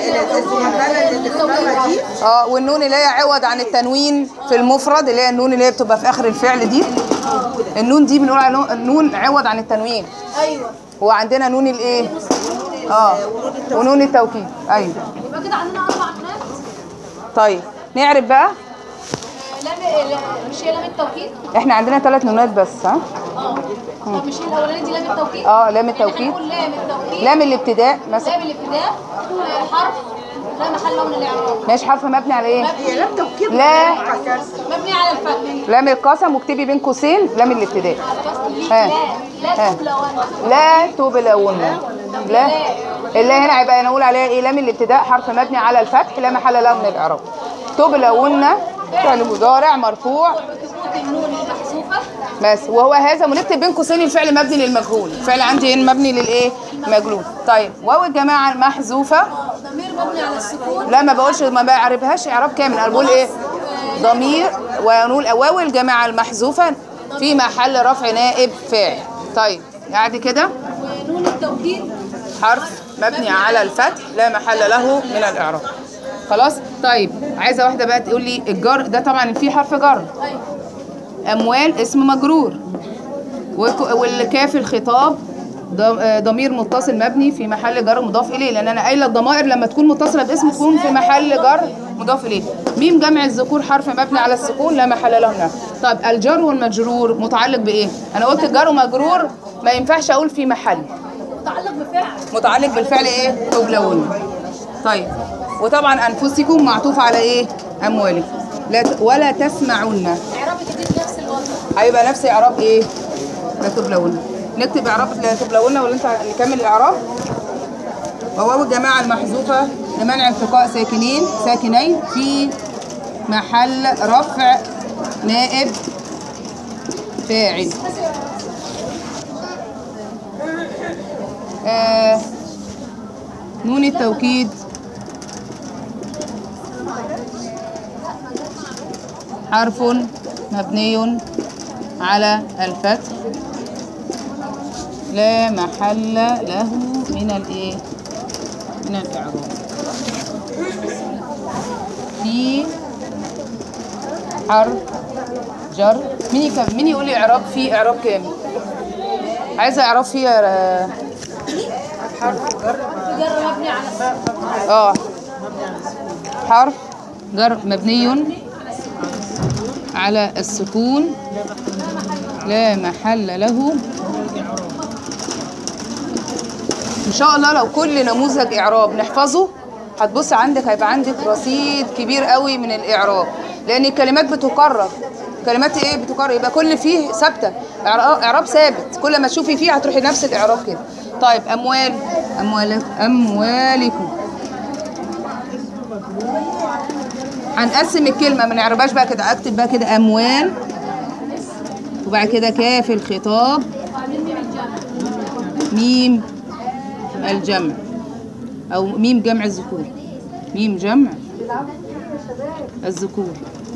اللي اه والنون اللي هي عوض عن التنوين في المفرد، اللي هي النون اللي هي بتبقى في اخر الفعل دي. النون دي بنقول عليها النون عوض عن التنوين. ايوه. هو عندنا نون الايه؟ اه ونون التوكيد. ايوه. يبقى كده عندنا اربع نونات. طيب نعرف بقى. لام مش هي لام التوكيد؟ احنا عندنا ثلاث نونات بس. ها؟ اه. طب مش هي الاولانيه دي لام التوكيد؟ اه لام التوكيد. نقول لام التوكيد. لام الابتداء مثلا. لام الابتداء حرف لا محل له من الاعراب. ماشي. حرف مبني على ايه؟ هي لام توكيد. لا مبني على الفتح. لام القسم، واكتبي بين قوسين لام الابتداء. لا ها. لا تبلون. لا تبلون. لا اللي هنا هيبقى نقول عليها ايه؟ لام الابتداء حرف مبني على الفتح لا محل له من الاعراب. تبلون فعل مضارع مرفوع بثبوت النون المحذوفه بس، وهو هذا ونكتب بين قوسين الفعل مبني للمجهول. الفعل عندي هنا مبني للايه؟ مجهول. طيب واو الجماعه المحذوفه ضمير مبني على السكون. لا ما بقولش، ما بعربهاش اعراب كامل، انا بقول ايه؟ ضمير. ونقول واو الجماعه المحذوفه في محل رفع نائب فاعل. طيب بعد كده ونون التوكيد حرف مبني على الفتح لا محل له من الاعراب. خلاص. طيب عايزه واحده بقى تقول لي الجر ده طبعا فيه حرف جر. اموال اسم مجرور، والكاف الخطاب ضمير متصل مبني في محل جر مضاف اليه، لان انا قايله الضمائر لما تكون متصله باسم تكون في محل جر مضاف اليه. ميم جمع الذكور حرف مبني على السكون لا محل له منه. طب الجر والمجرور متعلق بايه؟ انا قلت الجر ومجرور ما ينفعش اقول في محل. متعلق بفعل. متعلق بالفعل ايه؟ تبلون. طيب وطبعا انفسكم معطوف على ايه؟ اموالكم. لا ت... ولا تسمعن. اعراب الجديد نفس الوضع. هيبقى نفس اعراب ايه؟ لا تبلون. نكتب اعراب لا تبلون ولا انت نكمل الاعراب؟ وواو الجماعه المحذوفه لمنع التقاء ساكنين ساكنين في محل رفع نائب فاعل. آه نون التوكيد حرف مبني على الفتح لا محل له من الايه من الاعراب. في حرف جر. مين يكمل؟ مين يقول لي اعراب في اعراب كامل؟ عايزه اعراب فيه جر مبني على اه حرف جر مبني على السكون لا محل له. ان شاء الله لو كل نموذج اعراب نحفظه هتبص عندك هيبقى عندك رصيد كبير قوي من الاعراب، لان الكلمات بتكرر. كلمات ايه بتكرر؟ يبقى كل فيه ثابته، اعراب ثابت، كل ما تشوفي فيه هتروحي نفس الاعراب كده. طيب اموال اموال اموالكم. هنقسم الكلمه ما نعربهاش بقى كده، اكتب بقى كده اموال وبعد كده كاف الخطاب ميم الجمع او ميم جمع الذكور. ميم جمع الذكور.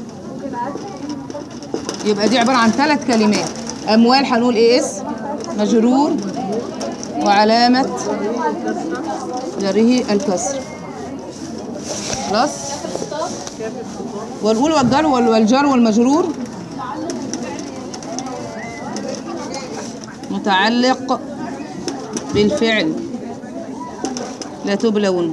يبقى دي عباره عن ثلاث كلمات. اموال هنقول ايه؟ اسم مجرور وعلامه جره الكسر. خلاص. والأول والجر والجر والمجرور متعلق بالفعل لا تبلون.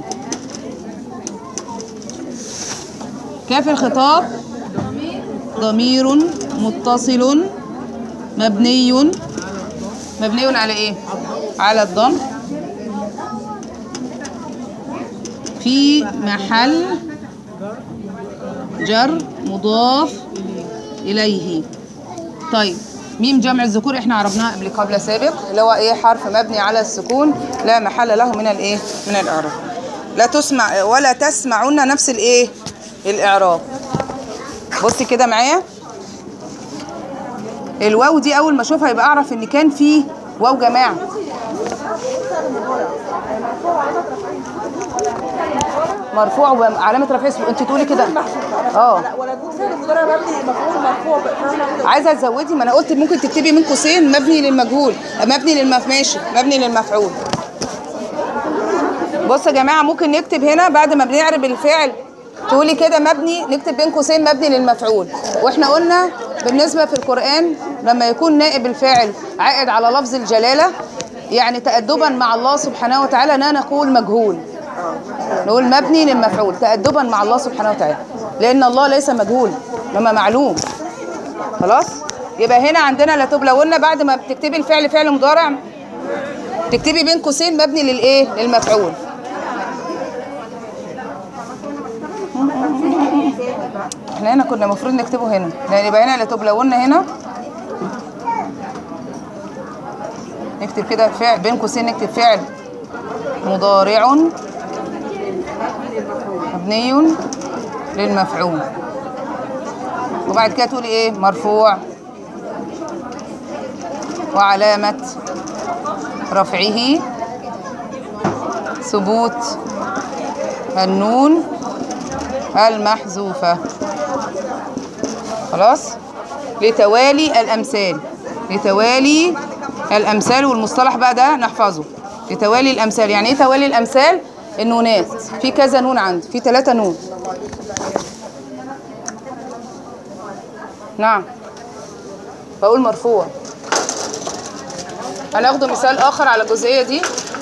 كاف الخطاب ضمير متصل مبني مبني على ايه؟ على الضم في محل جر مضاف إليه. طيب ميم جمع الذكور احنا عرفناها قبل قبل سابق، اللي هو ايه؟ حرف مبني على السكون لا محل له من الايه؟ من الاعراب. لا تسمع ولا تسمعون نفس الايه؟ الاعراب. بصي كده معايا، الواو دي اول ما اشوفها يبقى اعرف ان كان في واو جماعه. مرفوع وعلامه رفعه اسمه. انت تقولي كده اه ولا تقول فعل المضارع مبني مفعول مرفوع. عايزه تزودي؟ ما انا قلت ممكن تكتبي من قوسين مبني للمجهول مبني للمف ماشي مبني للمفعول. بصوا يا جماعه ممكن نكتب هنا بعد ما بنعرب الفعل تقولي كده مبني، نكتب بين قوسين مبني للمفعول. واحنا قلنا بالنسبه في القران لما يكون نائب الفاعل عائد على لفظ الجلاله يعني تأدبا مع الله سبحانه وتعالى لا نقول مجهول، نقول مبني للمفعول تأدبا مع الله سبحانه وتعالى، لأن الله ليس مجهول إنما معلوم. خلاص؟ يبقى هنا عندنا لا تبلون بعد ما بتكتبي الفعل فعل مضارع تكتبي بين قوسين مبني للإيه؟ للمفعول. احنا هنا كنا المفروض نكتبه هنا، لأن يبقى هنا لا تبلون هنا نكتب كده فعل بين قوسين نكتب فعل مضارع مبني للمفعول، وبعد كده تقولي ايه؟ مرفوع وعلامة رفعه ثبوت النون المحذوفة. خلاص؟ لتوالي الأمثال، لتوالي الأمثال والمصطلح بقى ده نحفظه. لتوالي الأمثال، يعني ايه توالي الأمثال؟ النونات، في كذا نون عندي، في ثلاثة نون. نعم بقول مرفوع. هناخد مثال آخر على الجزئية دي.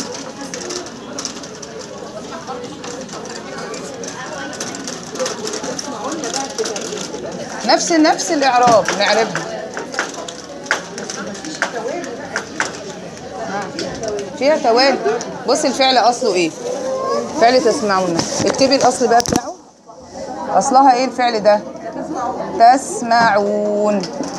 نفس نفس الإعراب نعرفها. فيها توالي. بصي الفعل أصله إيه؟ فعل تسمعون. اكتبي الأصل بقى بتاعه. أصلها إيه الفعل ده؟ تسمعون.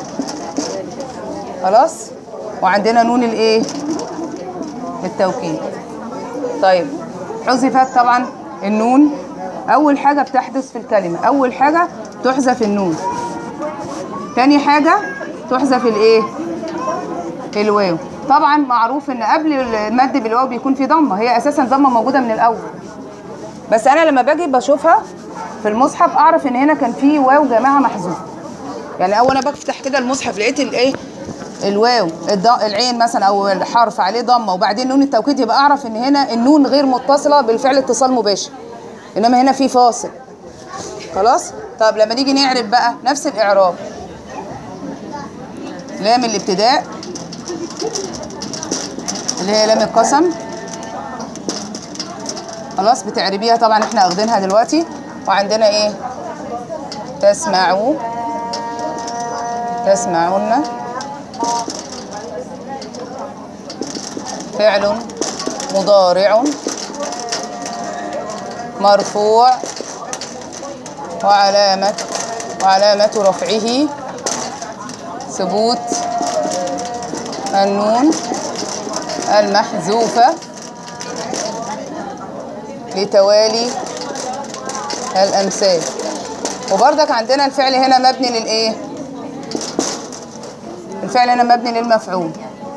خلاص؟ وعندنا نون الإيه؟ التوكيد. طيب حذفت طبعا النون. أول حاجة بتحدث في الكلمة، أول حاجة تحذف النون. تاني حاجة تحذف الإيه؟ الواو. طبعا معروف ان قبل المد بالواو بيكون في ضمه، هي اساسا ضمه موجوده من الاول، بس انا لما باجي بشوفها في المصحف اعرف ان هنا كان في واو جماعه محذوف. يعني اول انا بفتح كده المصحف لقيت الايه الواو العين مثلا او الحرف عليه ضمه وبعدين نون التوكيد، يبقى اعرف ان هنا النون غير متصله بالفعل اتصال مباشر، انما هنا في فاصل. خلاص. طب لما نيجي نعرب بقى نفس الاعراب، لام الابتداء اللي هي لام القسم، خلاص بتعربيها طبعا احنا واخدينها دلوقتي. وعندنا ايه؟ تسمعوا تسمعون، فعل مضارع مرفوع وعلامة وعلامة رفعه ثبوت النون المحذوفة لتوالي الأمثال. وبرضك عندنا الفعل هنا مبني للإيه؟ الفعل هنا مبني للمفعول.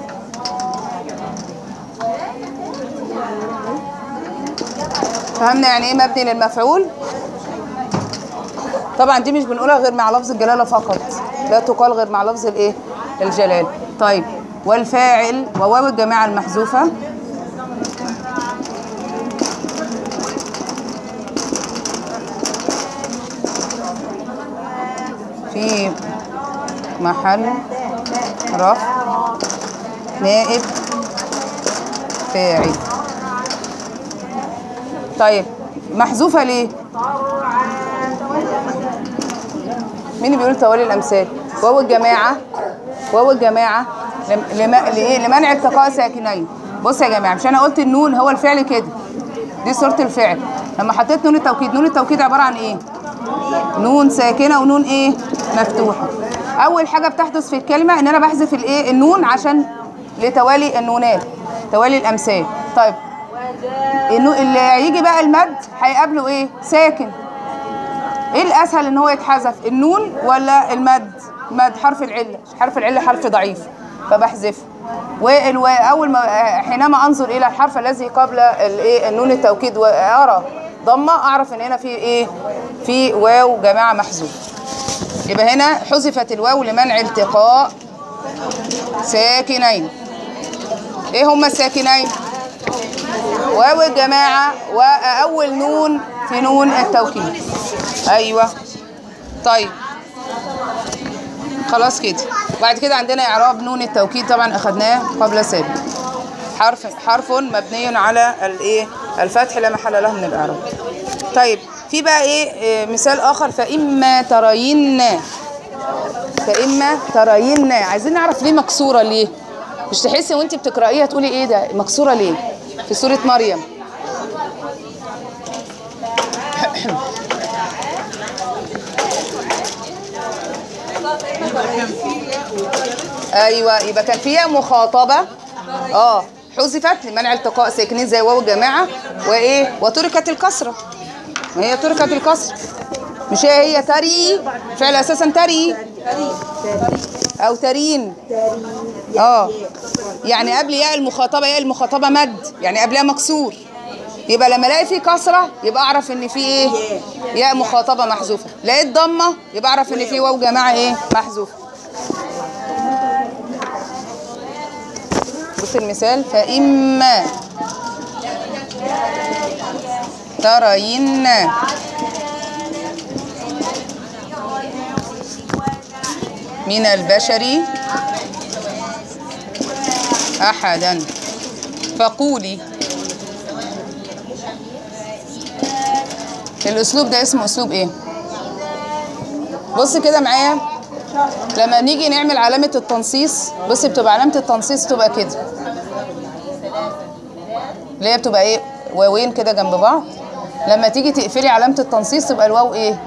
فهمنا يعني ايه مبني للمفعول؟ طبعا دي مش بنقولها غير مع لفظ الجلاله فقط، لا تقال غير مع لفظ الايه؟ الجلال. طيب والفاعل وواو الجماعه المحذوفه في محل رفع نائب فاعل. طيب محذوفه ليه؟ مين اللي بيقول توالي الامثال؟ واو الجماعه واو الجماعه لم... لإيه؟ لمنع التقاء ساكنين. بص يا جماعه، مش انا قلت النون هو الفعل كده، دي صوره الفعل. لما حطيت نون التوكيد، نون التوكيد عباره عن ايه؟ نون ساكنه ونون ايه؟ مفتوحه. اول حاجه بتحدث في الكلمه ان انا بحذف الايه؟ النون عشان لتوالي النونات، توالي الامثال. طيب اللي هيجي بقى المد هيقابله ايه؟ ساكن. ايه الاسهل ان هو يتحذف، النون ولا المد؟ مد حرف العله، حرف العله حرف ضعيف فبحذفه. واول ما حينما انظر الى الحرف الذي قبل الايه؟ النون التوكيد وارى ضمه، اعرف ان هنا في ايه؟ في واو جماعه محذوف. يبقى هنا حذفت الواو لمنع التقاء ساكنين. ايه هما الساكنين؟ واو الجماعه واول نون في نون التوكيد. ايوه. طيب خلاص كده. بعد كده عندنا اعراب نون التوكيد، طبعا اخذناه قبل سابق. حرف حرف مبني على الايه؟ الفتح لا محل له من الاعراب. طيب في بقى ايه مثال اخر، فاما ترين فاما ترين. عايزين نعرف ليه مكسوره، ليه؟ مش تحسي وانت بتقرايها تقولي ايه ده مكسوره ليه؟ في سوره مريم ايوه، يبقى كان فيها مخاطبه اه حذفت لمنع التقاء ساكنين زي واو الجماعه وايه؟ وتركت الكسره. وهي تركت الكسره، مش هي هي تري، فعل اساسا تري او ترين. اه يعني قبل ياء المخاطبه، ياء المخاطبه مد يعني قبلها مكسور، يبقى لما الاقي فيه كسره يبقى اعرف ان في ايه؟ ياء مخاطبه محذوفه. لقيت ضمه يبقى اعرف ان في واو جماعه ايه؟ محذوفه. بص المثال، فإما ترين من البشر أحدا فقولي. الأسلوب ده اسمه أسلوب إيه؟ بص كده معايا، لما نيجي نعمل علامة التنصيص، بص بتبقى علامة التنصيص تبقى كده، اللي هي بتبقى ايه؟ واوين كده جنب بعض. لما تيجي تقفلي علامة التنصيص تبقى الواو ايه؟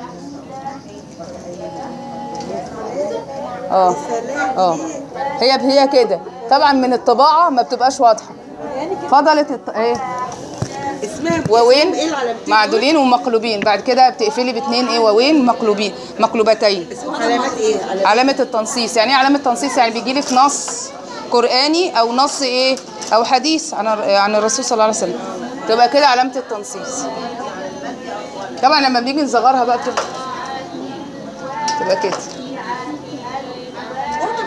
اه اه هي هي كده. طبعا من الطباعة ما بتبقاش واضحة. فضلت الت... ايه؟ واوين معدولين ومقلوبين، بعد كده بتقفلي باثنين ايه؟ واوين مقلوبين مقلوبتين. علامات ايه؟ علامة التنصيص. يعني ايه علامة التنصيص؟ يعني بيجي لك نص قرآني او نص ايه؟ او حديث عن عن الرسول صلى الله عليه وسلم، تبقى كده علامة التنصيص. طبعا لما بنيجي نصغرها بقى بتبقى تبقى كده.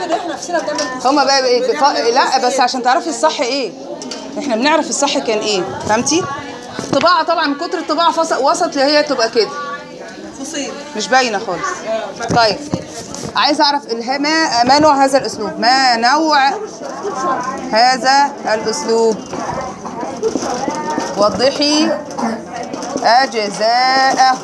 بنريح نفسنا بنعمل هما بقى ايه بف... لا بس عشان تعرفي الصح ايه، احنا بنعرف الصح كان ايه، فهمتي؟ طباعه طبعا من كتر الطباعه فص- وسط اللي هي تبقى كده فصيل. مش باينه خالص. طيب عايز اعرف الها- ما ما نوع هذا الاسلوب، ما نوع هذا الاسلوب، وضحي اجزاءه.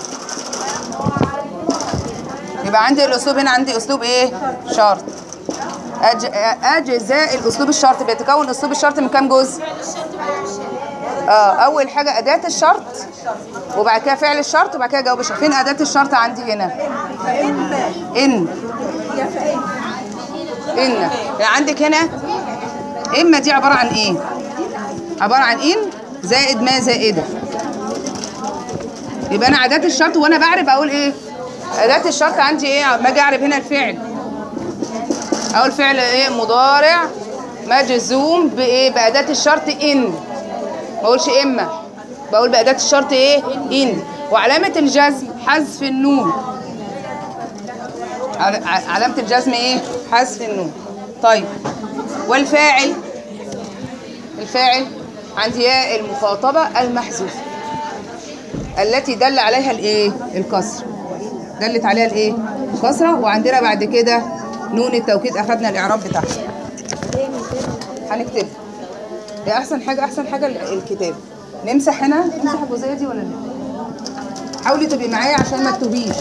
يبقى عندي الاسلوب هنا، عندي اسلوب ايه؟ شرط. أج... اجزاء الاسلوب الشرط بيتكون اسلوب الشرط من كام جزء؟ اه اول حاجه اداه الشرط، وبعد كده فعل الشرط، وبعد كده جواب الشرط. فين اداه الشرط عندي هنا؟ ان. ان يعني عندك هنا اما دي عباره عن ايه؟ عباره عن ان زائد ما زائده. يبقى انا اداه الشرط وانا بعرف اقول ايه؟ اداه الشرط عندي ايه؟ ما اجي اعرف هنا الفعل، اقول فعل ايه؟ مضارع مجزوم بايه؟ باداه الشرط ان. ما اقولش اما، بقول باداه الشرط ايه؟ ان. وعلامه الجزم حذف النون. علامه الجزم ايه؟ حذف النون. طيب والفاعل، الفاعل عندي ياء المخاطبه المحذوفه التي دل عليها الايه؟ الكسر، دلت عليها الايه؟ الكسره. وعندنا بعد كده نون التوكيد اخذنا الاعراب بتاعها، هنكتبها. ده احسن حاجه، احسن حاجه الكتاب. نمسح هنا، نمسح الجزئيه دي ولا لا؟ حاولي تبقي معايا عشان ما تتوهيش.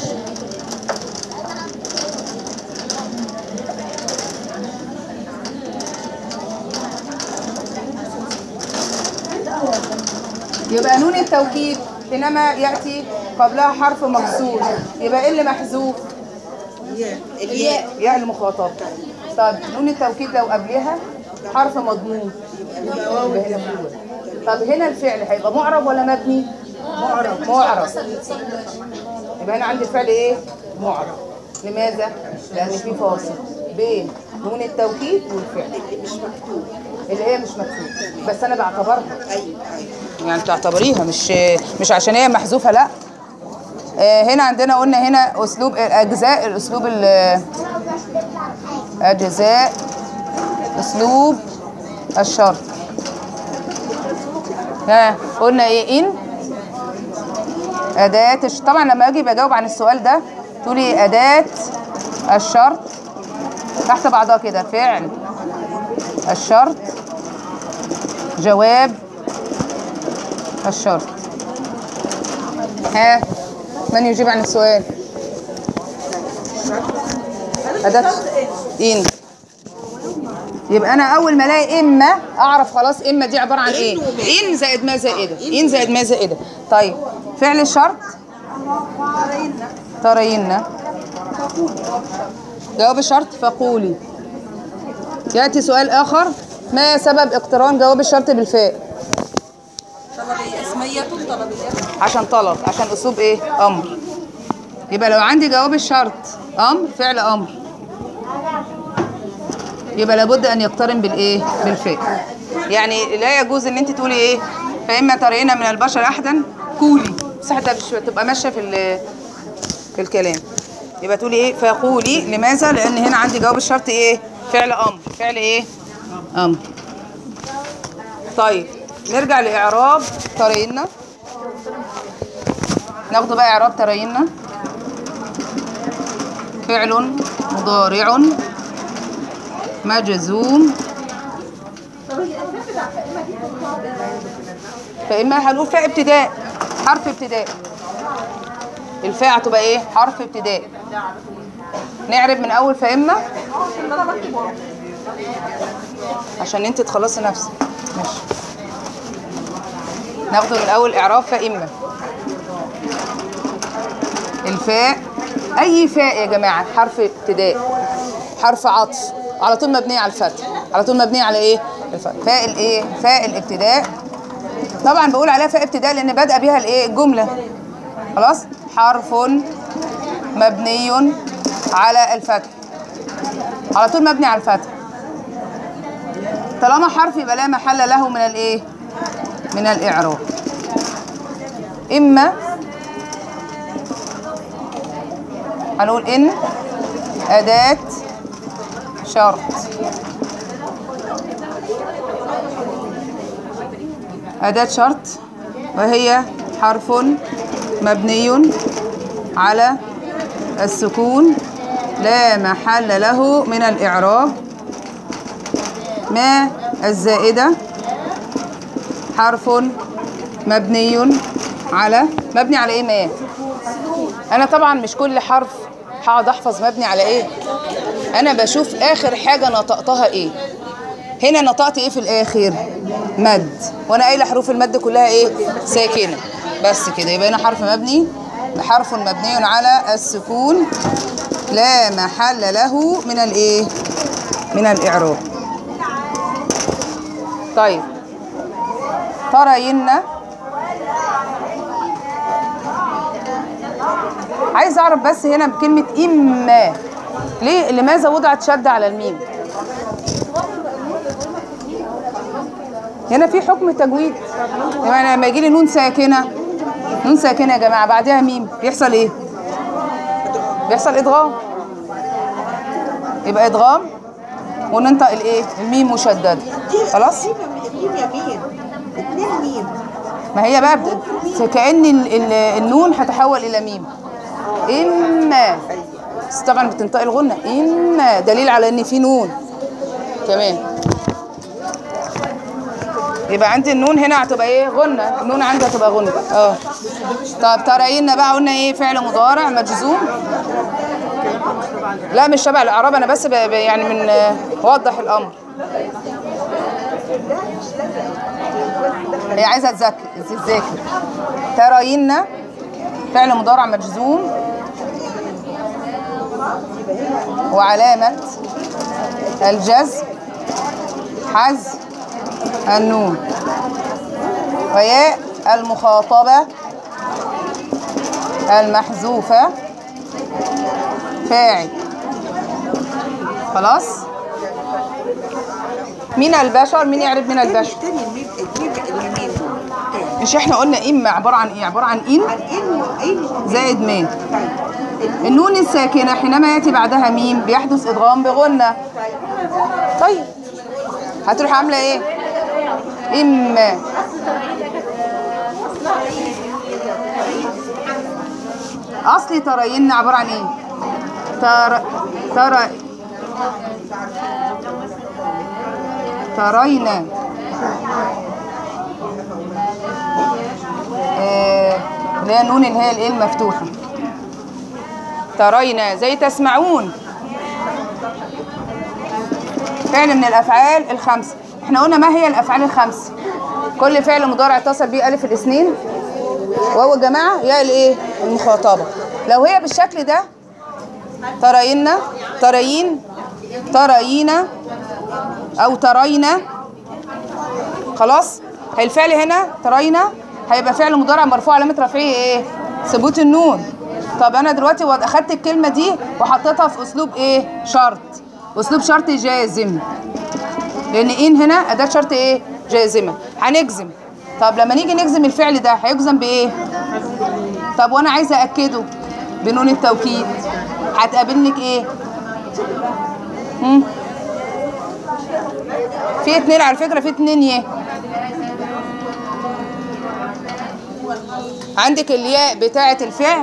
يبقى نون التوكيد حينما ياتي قبلها حرف مكسور يبقى ايه اللي محذوف؟ الياء. ياء المخاطبه. طب نون التوكيد لو قبلها حرف مضموم يبقى هنا فوق. طب هنا الفعل هيبقى معرب ولا مبني؟ معرب. معرب. يبقى هنا عندي الفعل ايه؟ معرب. لماذا؟ لان في فاصل بين نون التوكيد والفعل اللي مش مكتوب. اللي هي مش مكتوبه، بس انا بعتبرها ايوه ايوه. يعني تعتبريها، مش مش عشان هي محذوفه، لا. آه هنا عندنا قلنا هنا اسلوب الاجزاء، الاسلوب ال- اجزاء اسلوب الشرط. ها قلنا ايه؟ ان اداه الش... طبعا لما اجي بجاوب عن السؤال ده تقولي اداه الشرط تحت بعضها كده، فعل الشرط، جواب الشرط. ها من يجيب عن السؤال؟ أداة إن. يبقى أنا أول ما ألاقي إما أعرف خلاص إما دي عبارة عن إيه؟ إن زائد ما زائدة. إن زائد ما زائدة. طيب فعل الشرط ترين. جواب الشرط فقولي. يأتي سؤال آخر، ما سبب اقتران جواب الشرط بالفاء؟ طلبية اسمية طلبية. عشان طلب، عشان اسلوب ايه؟ امر. يبقى لو عندي جواب الشرط امر، فعل امر، يبقى لابد ان يقترن بالايه؟ بالفاء. يعني لا يجوز ان انت تقولي ايه؟ فاما ترين من البشر احدا قولي، بس حتى مش تبقى ماشيه في في الكلام. يبقى تقولي ايه؟ فقولي. لماذا؟ لان هنا عندي جواب الشرط ايه؟ فعل امر. فعل ايه؟ امر. طيب نرجع لاعراب ترين. ناخد بقى اعراب ترين. فعل مضارع مجزوم، فإما هنقول فاء ابتداء، حرف ابتداء. الفاء هتبقى ايه؟ حرف ابتداء. نعرب من اول فإما عشان انت تخلصي نفسك. ماشي، ناخده من اول اعراب فإما. الفاء اي فاء يا جماعه حرف ابتداء، حرف عطف، على طول مبنيه على الفتح، على طول مبنيه على ايه؟ الفتح. فاء الايه؟ فاء الابتداء. طبعا بقول عليها فاء ابتداء لان بادئه بيها الايه؟ الجمله. خلاص. حرف مبني على الفتح، على طول مبني على الفتح. طالما حرف يبقى لا محل له من الايه؟ من الاعراب. اما هنقول إن أداة شرط. أداة شرط وهي حرف مبني على السكون لا محل له من الإعراب. ما الزائدة حرف مبني على مبني على ايه؟ ما انا طبعا مش كل حرف هقعد احفظ مبني على ايه، انا بشوف اخر حاجه نطقتها ايه. هنا نطقت ايه في الاخر؟ مد، وانا قايله حروف المد كلها ايه؟ ساكنه. بس كده يبقى هنا حرف مبني حرف مبني على السكون لا محل له من الايه؟ من الاعراب. طيب ترين، عايز اعرف بس هنا بكلمه اما ليه لماذا وضعت شد على الميم؟ هنا في حكم تجويد. يعني لما يجي لي نون ساكنه نون ساكنه يا جماعه بعدها ميم بيحصل ايه؟ بيحصل ادغام. يبقى ادغام وننطق الايه؟ الميم مشدده. خلاص؟ ميم يا ميم اتنين ميم. ما هي بقى كأن النون هتحول الى ميم. اما بس طبعا بتنطق الغنه اما دليل على ان في نون كمان. يبقى عندي النون هنا هتبقى ايه؟ غنه. النون عندي هتبقى غنه. اه طب ترين بقى قلنا ايه؟ فعل مضارع مجزوم. لا مش تبع الاعراب، انا بس يعني من وضح الامر. هي عايزه تذاكر تذاكر. ترين فعل مضارع مجزوم وعلامه الجزم حذف النون وياء المخاطبه المحذوفه فاعل. خلاص؟ من البشر، مين يعرف من البشر؟ مش احنا قلنا اما عباره عن ايه؟ عباره عن ان زائد ما. النون الساكنه حينما ياتي بعدها ميم بيحدث ادغام بغنه. طيب هتروح عامله ايه؟ اما اصلي ترين عباره عن ايه؟ ترى ترى ترينا اللي هي النون اللي هي الايه المفتوحه. ترينا زي تسمعون، فعل من الافعال الخمسه. احنا قلنا ما هي الافعال الخمسه؟ كل فعل مضارع اتصل به الف الاثنين وهو جماعه يا الايه المخاطبه. لو هي بالشكل ده ترينا تريين ترينا او ترينا، خلاص الفعل هنا ترينا هيبقى فعل مضارع مرفوع علامه رفعه ايه؟ ثبوت النون. طب انا دلوقتي اخدت الكلمه دي وحطيتها في اسلوب ايه؟ شرط. اسلوب شرط جازم، لان ان هنا اداه شرط ايه؟ جازمه. هنجزم. طب لما نيجي نجزم الفعل ده هيجزم بايه؟ طب وانا عايزه اكده بنون التوكيد هتقابلنك ايه؟ هم؟ في اتنين على فكره، في اتنين يه. عندك الياء بتاعه الفعل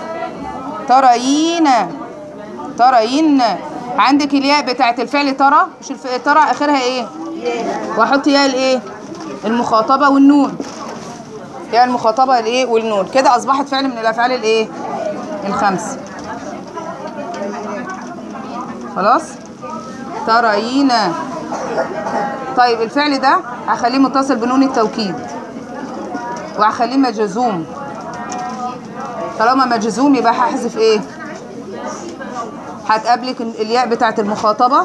ترينا ترينا، عندك الياء بتاعه الفعل ترى، مش الف... ترى اخرها ايه؟ واحط ياء الايه؟ المخاطبه والنون. ياء المخاطبه الايه والنون، كده اصبحت فعل من الافعال الايه؟ الخمس. خلاص؟ ترينا. طيب الفعل ده هخليه متصل بنون التوكيد وهخليه مجزوم. طالما مجزوم يبقى هحذف ايه؟ هتقابلك الياء بتاعت المخاطبه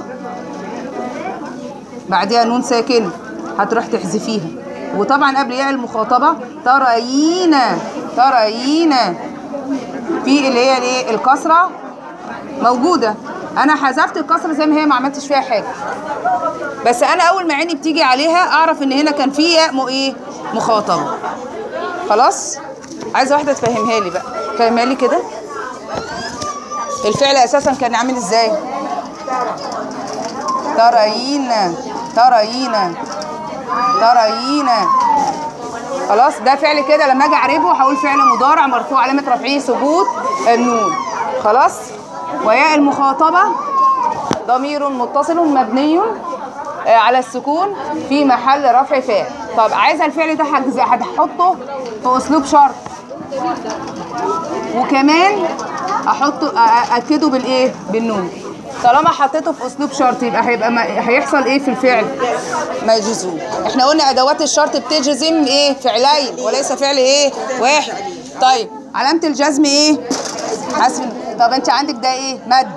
بعدها نون ساكنه هتروح تحذفيها. وطبعا قبل ياء المخاطبه ترينا ترينا في اللي هي الايه؟ الكسره موجوده. انا حذفت الكسره زي ما هي، ما عملتش فيها حاجه، بس انا اول ما عيني بتيجي عليها اعرف ان هنا كان في ياء ايه؟ مخاطبه. خلاص؟ عايزه واحده تفهمها لي بقى، فهمها لي كده. الفعل اساسا كان عامل ازاي؟ ترين ترين ترين. خلاص ده فعل كده لما اجي اعربه هقول فعل مضارع مرفوع علامه رفعه ثبوت النون. خلاص. وياء المخاطبه ضمير متصل مبني على السكون في محل رفع فاعل. طب عايزه الفعل ده هحطه في اسلوب شرط، وكمان احطه اكده بالايه؟ بالنون. طالما حطيته في اسلوب شرط يبقى هيبقى هيحصل ايه في الفعل؟ مجزوم. احنا قلنا ادوات الشرط بتجزم ايه؟ فعلين وليس فعل ايه؟ واحد. طيب علامه الجزم ايه؟ حذف. طب انت عندك ده ايه؟ مد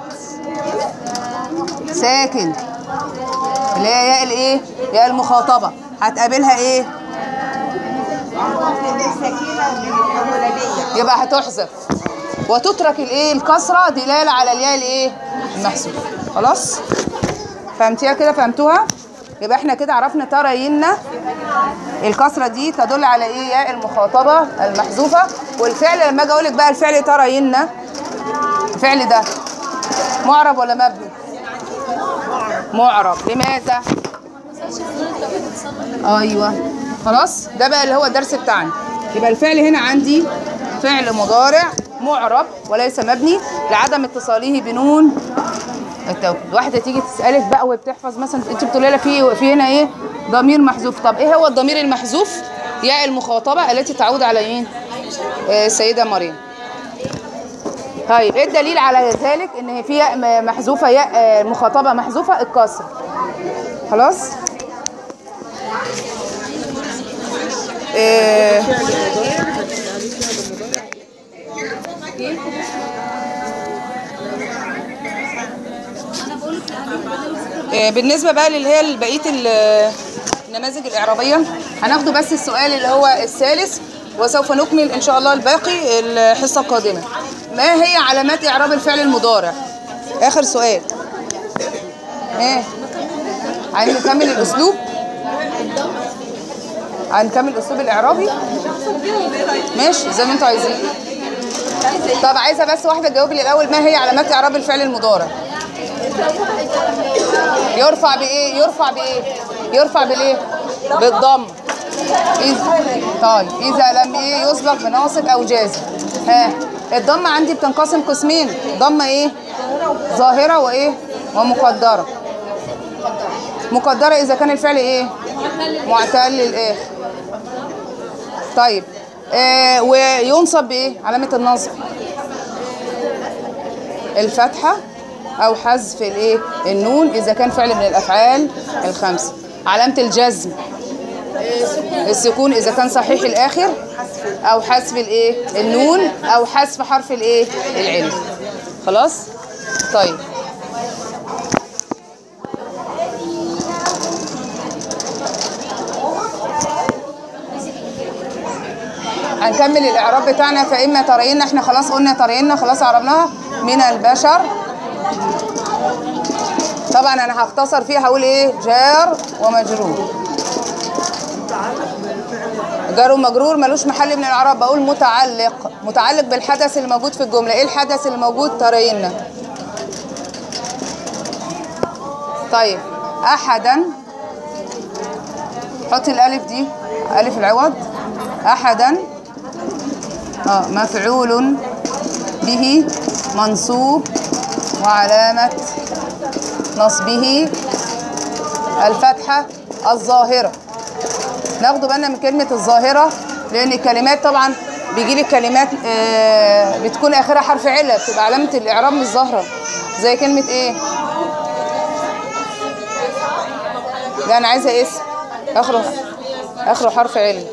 ساكن اللي هي ياء الايه؟ ياء المخاطبه. هتقابلها ايه؟ يبقى هتحذف وتترك الايه؟ الكسره دلاله على الياء الايه؟ المحذوف. خلاص فهمتيها كده؟ فهمتوها؟ يبقى احنا كده عرفنا ترين الكسره دي تدل على ايه؟ ياء المخاطبه المحذوفه. والفعل لما اجي اقول لك بقى الفعل ترين، الفعل ده معرب ولا مبني؟ معرب. لماذا؟ ايوه خلاص ده بقى اللي هو الدرس بتاعنا. يبقى الفعل هنا عندي فعل مضارع معرب وليس مبني لعدم اتصاله بنون التوكيد. واحده تيجي تسالك بقى وهي بتحفظ مثلا، انت بتقولي لها في في هنا ايه؟ ضمير محذوف. طب ايه هو الضمير المحذوف؟ ياء المخاطبه التي تعود على مين؟ آه السيده مريم. طيب ايه الدليل على ذلك؟ ان في ياء محذوفه، ياء مخاطبه محذوفه الكسر. خلاص. إيه إيه بالنسبه بقى اللي هي بقيه النماذج الاعرابيه هناخده بس السؤال اللي هو الثالث، وسوف نكمل ان شاء الله الباقي الحصه القادمه. ما هي علامات اعراب الفعل المضارع؟ اخر سؤال. ايه هنكمل الاسلوب؟ هنكمل الاسلوب الاعرابي؟ ماشي زي ما انتوا عايزين. طب عايزه بس واحده تجاوب لي الاول، ما هي علامات اعراب الفعل المضارع؟ يرفع بايه؟ يرفع بايه؟ يرفع بالايه؟ بالضم. إذا طيب اذا لم ايه؟ يسبق بناصب او جازم. ها الضمه عندي بتنقسم قسمين، ضمه ايه؟ ظاهره وايه؟ ومقدره. مقدره اذا كان الفعل ايه؟ معتل للاخر. طيب آه وينصب بايه؟ علامه النصب الفتحه او حذف الايه؟ النون اذا كان فعل من الافعال الخمسه. علامه الجزم السكون اذا كان صحيح الاخر، او حذف الايه؟ النون، او حذف حرف الايه؟ العلة. خلاص. طيب هنكمل الاعراب بتاعنا. فاما ترين، احنا خلاص قلنا ترين، خلاص عربناها. من البشر طبعا انا هختصر فيها، هقول ايه؟ جار ومجرور. جار ومجرور ملوش محل من الاعراب، بقول متعلق. متعلق بالحدث الموجود في الجمله. ايه الحدث الموجود؟ ترين. طيب احدا، حطي الالف دي الف العوض. احدا اه مفعول به منصوب وعلامه نصبه الفتحه الظاهره. ناخدوا بالنا من كلمه الظاهره، لان الكلمات طبعا بيجي لي كلمات آه بتكون اخرها حرف عله، بتبقى علامه الاعراب مش ظاهره. زي كلمه ايه؟ لا انا عايزه اسم اخره اخره حرف عله.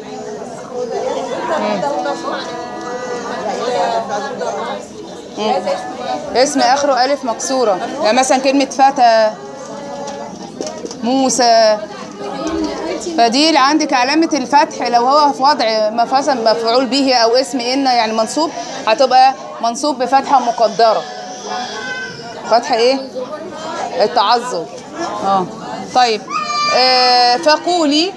اسم اخره الف مكسوره، يعني مثلا كلمه فتى، موسى. فدي اللي عندك علامه الفتح لو هو في وضع مثلا مفعول به او اسم ان يعني منصوب، هتبقى منصوب بفتحه مقدره. فتحه ايه؟ التعذر. اه طيب آه فقولي.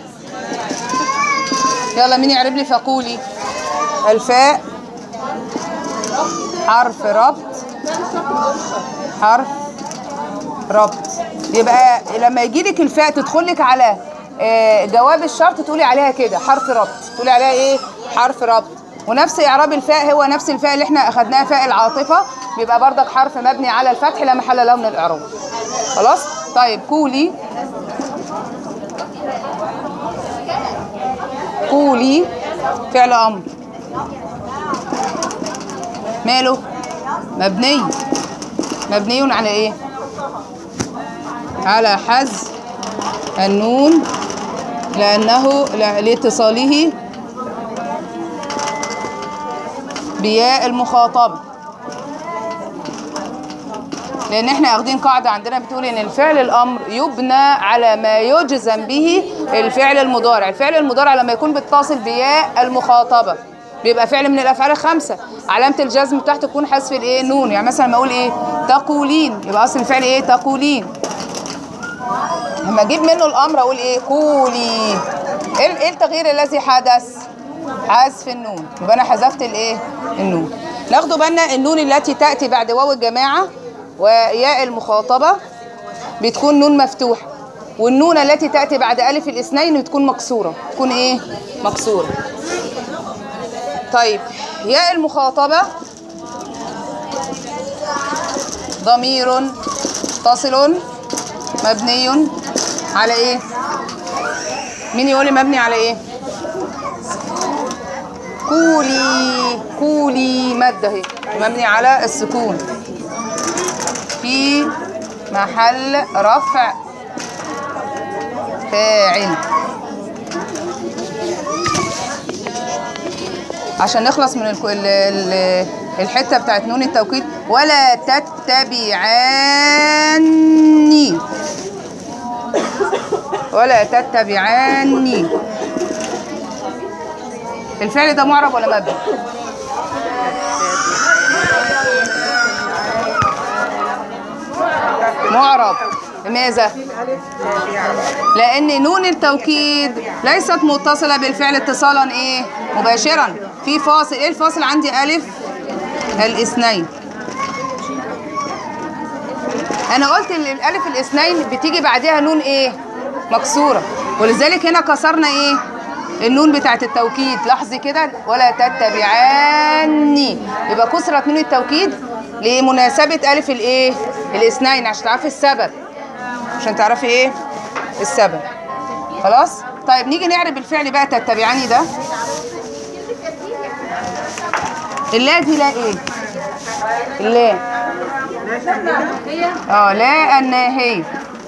يلا مين يعرب لي فقولي؟ الفاء حرف ربط، حرف ربط. يبقى لما يجي لك الفاء تدخل لك على آه جواب الشرط تقولي عليها كده حرف ربط، تقولي عليها ايه؟ حرف ربط. ونفس اعراب الفاء هو نفس الفاء اللي احنا اخدناها فاء العاطفه، بيبقى بردك حرف مبني على الفتح لا محل له من الاعراب. خلاص؟ طيب قولي، قولي فعل امر ماله؟ مبني. مبني على ايه؟ على حذف النون لانه لاتصاله بياء المخاطبه. لان احنا واخدين قاعده عندنا بتقول ان الفعل الامر يبنى على ما يجزم به الفعل المضارع. الفعل المضارع لما يكون بيتصل بياء المخاطبه بيبقى فعل من الافعال الخمسه، علامه الجزم بتاعته تكون حذف الايه؟ نون. يعني مثلا لما اقول ايه؟ تقولين، يبقى اصل الفعل ايه؟ تقولين. لما اجيب منه الامر اقول ايه؟ قولي. ايه التغيير الذي حدث؟ حذف النون. يبقى انا حذفت الايه؟ النون. ناخدوا بالنا النون التي تاتي بعد واو الجماعه وياء المخاطبه بتكون نون مفتوحه، والنون التي تاتي بعد الف الاثنين بتكون مكسوره، تكون ايه؟ مكسوره. طيب ياء المخاطبه ضمير متصل مبني على ايه؟ مين يقول لي مبني على ايه؟ قولي. قولي مد اهي مبني على السكون في محل رفع فاعل. عشان نخلص من الحته بتاعت نون التوكيد، ولا تتبعاني، ولا تتبعاني. الفعل ده معرب ولا مبني؟ معرب. لماذا؟ لأن نون التوكيد ليست متصلة بالفعل اتصالا ايه؟ مباشرا. في فاصل. ايه الفاصل عندي؟ ألف الاثنين. أنا قلت إن الألف الاثنين بتيجي بعدها نون ايه؟ مكسورة، ولذلك هنا كسرنا ايه؟ النون بتاعت التوكيد. لاحظي كده، ولا تتبعاني، يبقى كسرت نون التوكيد لمناسبة ألف الايه؟ الاثنين، عشان تعرفي السبب، عشان تعرفي ايه؟ السبب. خلاص؟ طيب نيجي نعرب الفعل بقى تتبعاني ده. اللا دي لا ايه؟ اللا اه لا الناهية.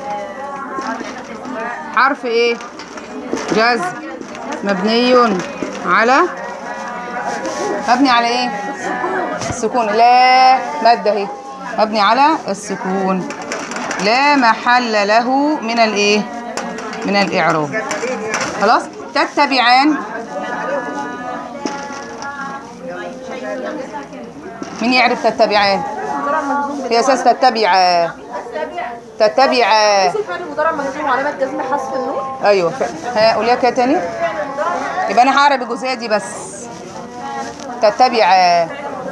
حرف ايه؟ جزم مبني على مبني على ايه؟ السكون. لا مد اهي مبني على السكون، لا محل له من الايه؟ من الاعراب. خلاص؟ تتبعان. مين يعرف تتبعان؟ هي اساس تتبع. تتبع. فعل مضارع مجزوم وعلامه جزم حذف النون. ايوه. ها قوليها كده تاني. يبقى انا هعرب الجزئيه دي بس. تتبع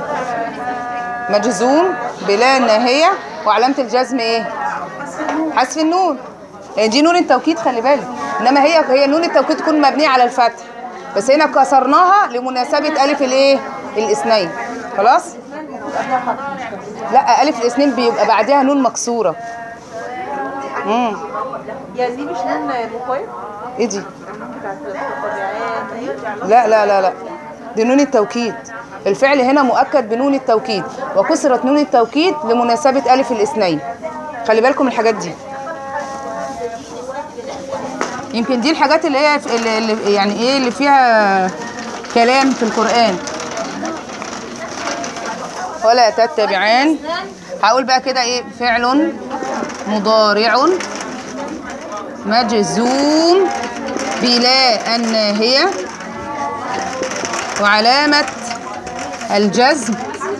مجزوم بلا ناهيه وعلامه الجزم ايه؟ حذف النون. لان دي نون التوكيد خلي بالك، انما هي هي نون التوكيد تكون مبنيه على الفتح، بس هنا كسرناها لمناسبه الف الايه؟ الاثنين. خلاص؟ لا الف الاثنين بيبقى بعدها نون مكسوره. امم يعني دي مش نون مقيم؟ ايه دي؟ لا لا لا لا، دي نون التوكيد. الفعل هنا مؤكد بنون التوكيد، وكسرت نون التوكيد لمناسبة ألف الاثنين. خلي بالكم الحاجات دي. يمكن دي الحاجات اللي هي اللي يعني ايه اللي فيها كلام في القرآن. ولا تتبعان. هقول بقى كده ايه؟ فعل مضارع مجزوم بلا الناهية وعلامة الجزم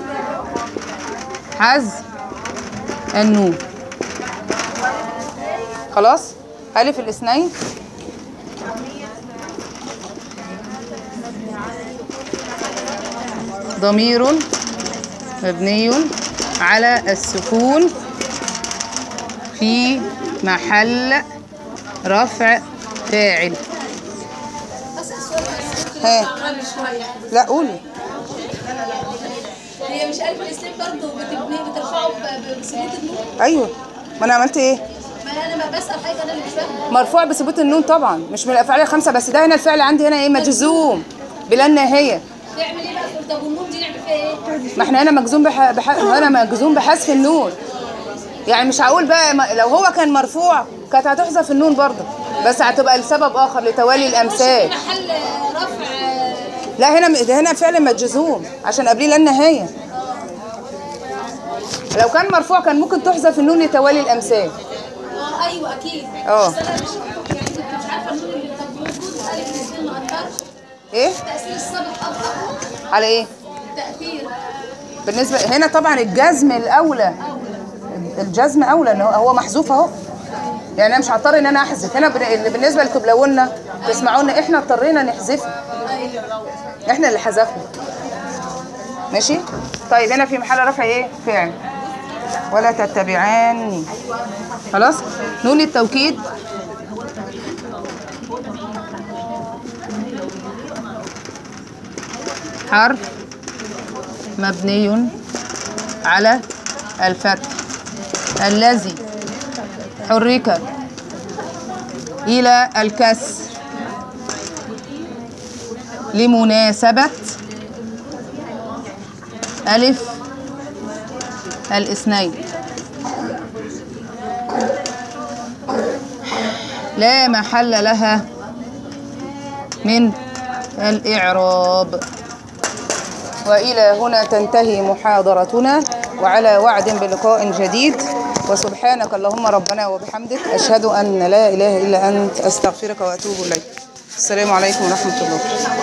حذف النون. خلاص؟ ألف الاثنين ضمير مبني على السكون في محل رفع فاعل. ها لا قولي. هي مش ألف الإسلام برضه بتبنيه بترفعه ب- بثبوت النون؟ ايوه، ما انا عملت ايه؟ ما أنا ما بسأل حاجة، أنا اللي مش فاهمة. مرفوع بثبوت النون طبعا، مش من الافعال الخمسه، بس ده هنا الفعل عندي هنا ايه؟ مجزوم بلا الناهيه. نعمل إيه بقى في طب والنون دي نعمل فيها إيه؟ ما احنا هنا مجزوم بح... بح... هنا مجزوم بحذف النون. يعني مش هقول بقى ما... لو هو كان مرفوع كانت هتحذف النون برضه، بس هتبقى لسبب اخر لتوالي الامثال. في محل رفع. لا هنا ده هنا فعل مجزوم عشان قبليه لا النهايه. لو كان مرفوع كان ممكن تحذف النون لتوالي الامثال. اه ايوه اكيد. اه. بس انا مش يعني كنت مش عارفه النون اللي طب موجود الف الاسلام ما اثرش. ايه؟ تاثير السبق اكتر. على ايه؟ تاثير. بالنسبه هنا طبعا الجزم الاولى، الجزم اولى ان هو محذوف اهو. يعني انا مش هضطر ان انا احذف هنا. بالنسبه لكم لو قلنا تسمعونا احنا اضطرينا نحذفه، احنا اللي حذفنا. ماشي. طيب هنا في محل رفع ايه؟ فعل. ولا تتبعاني. خلاص. نون التوكيد حرف مبني على الفتح الذي حرك إلى الكسر لمناسبة ألف الاثنين، لا محل لها من الإعراب. وإلى هنا تنتهي محاضرتنا، وعلى وعد بلقاء جديد. وسبحانك اللهم ربنا وبحمدك، أشهد أن لا إله إلا أنت، أستغفرك وأتوب إليك. السلام عليكم ورحمة الله.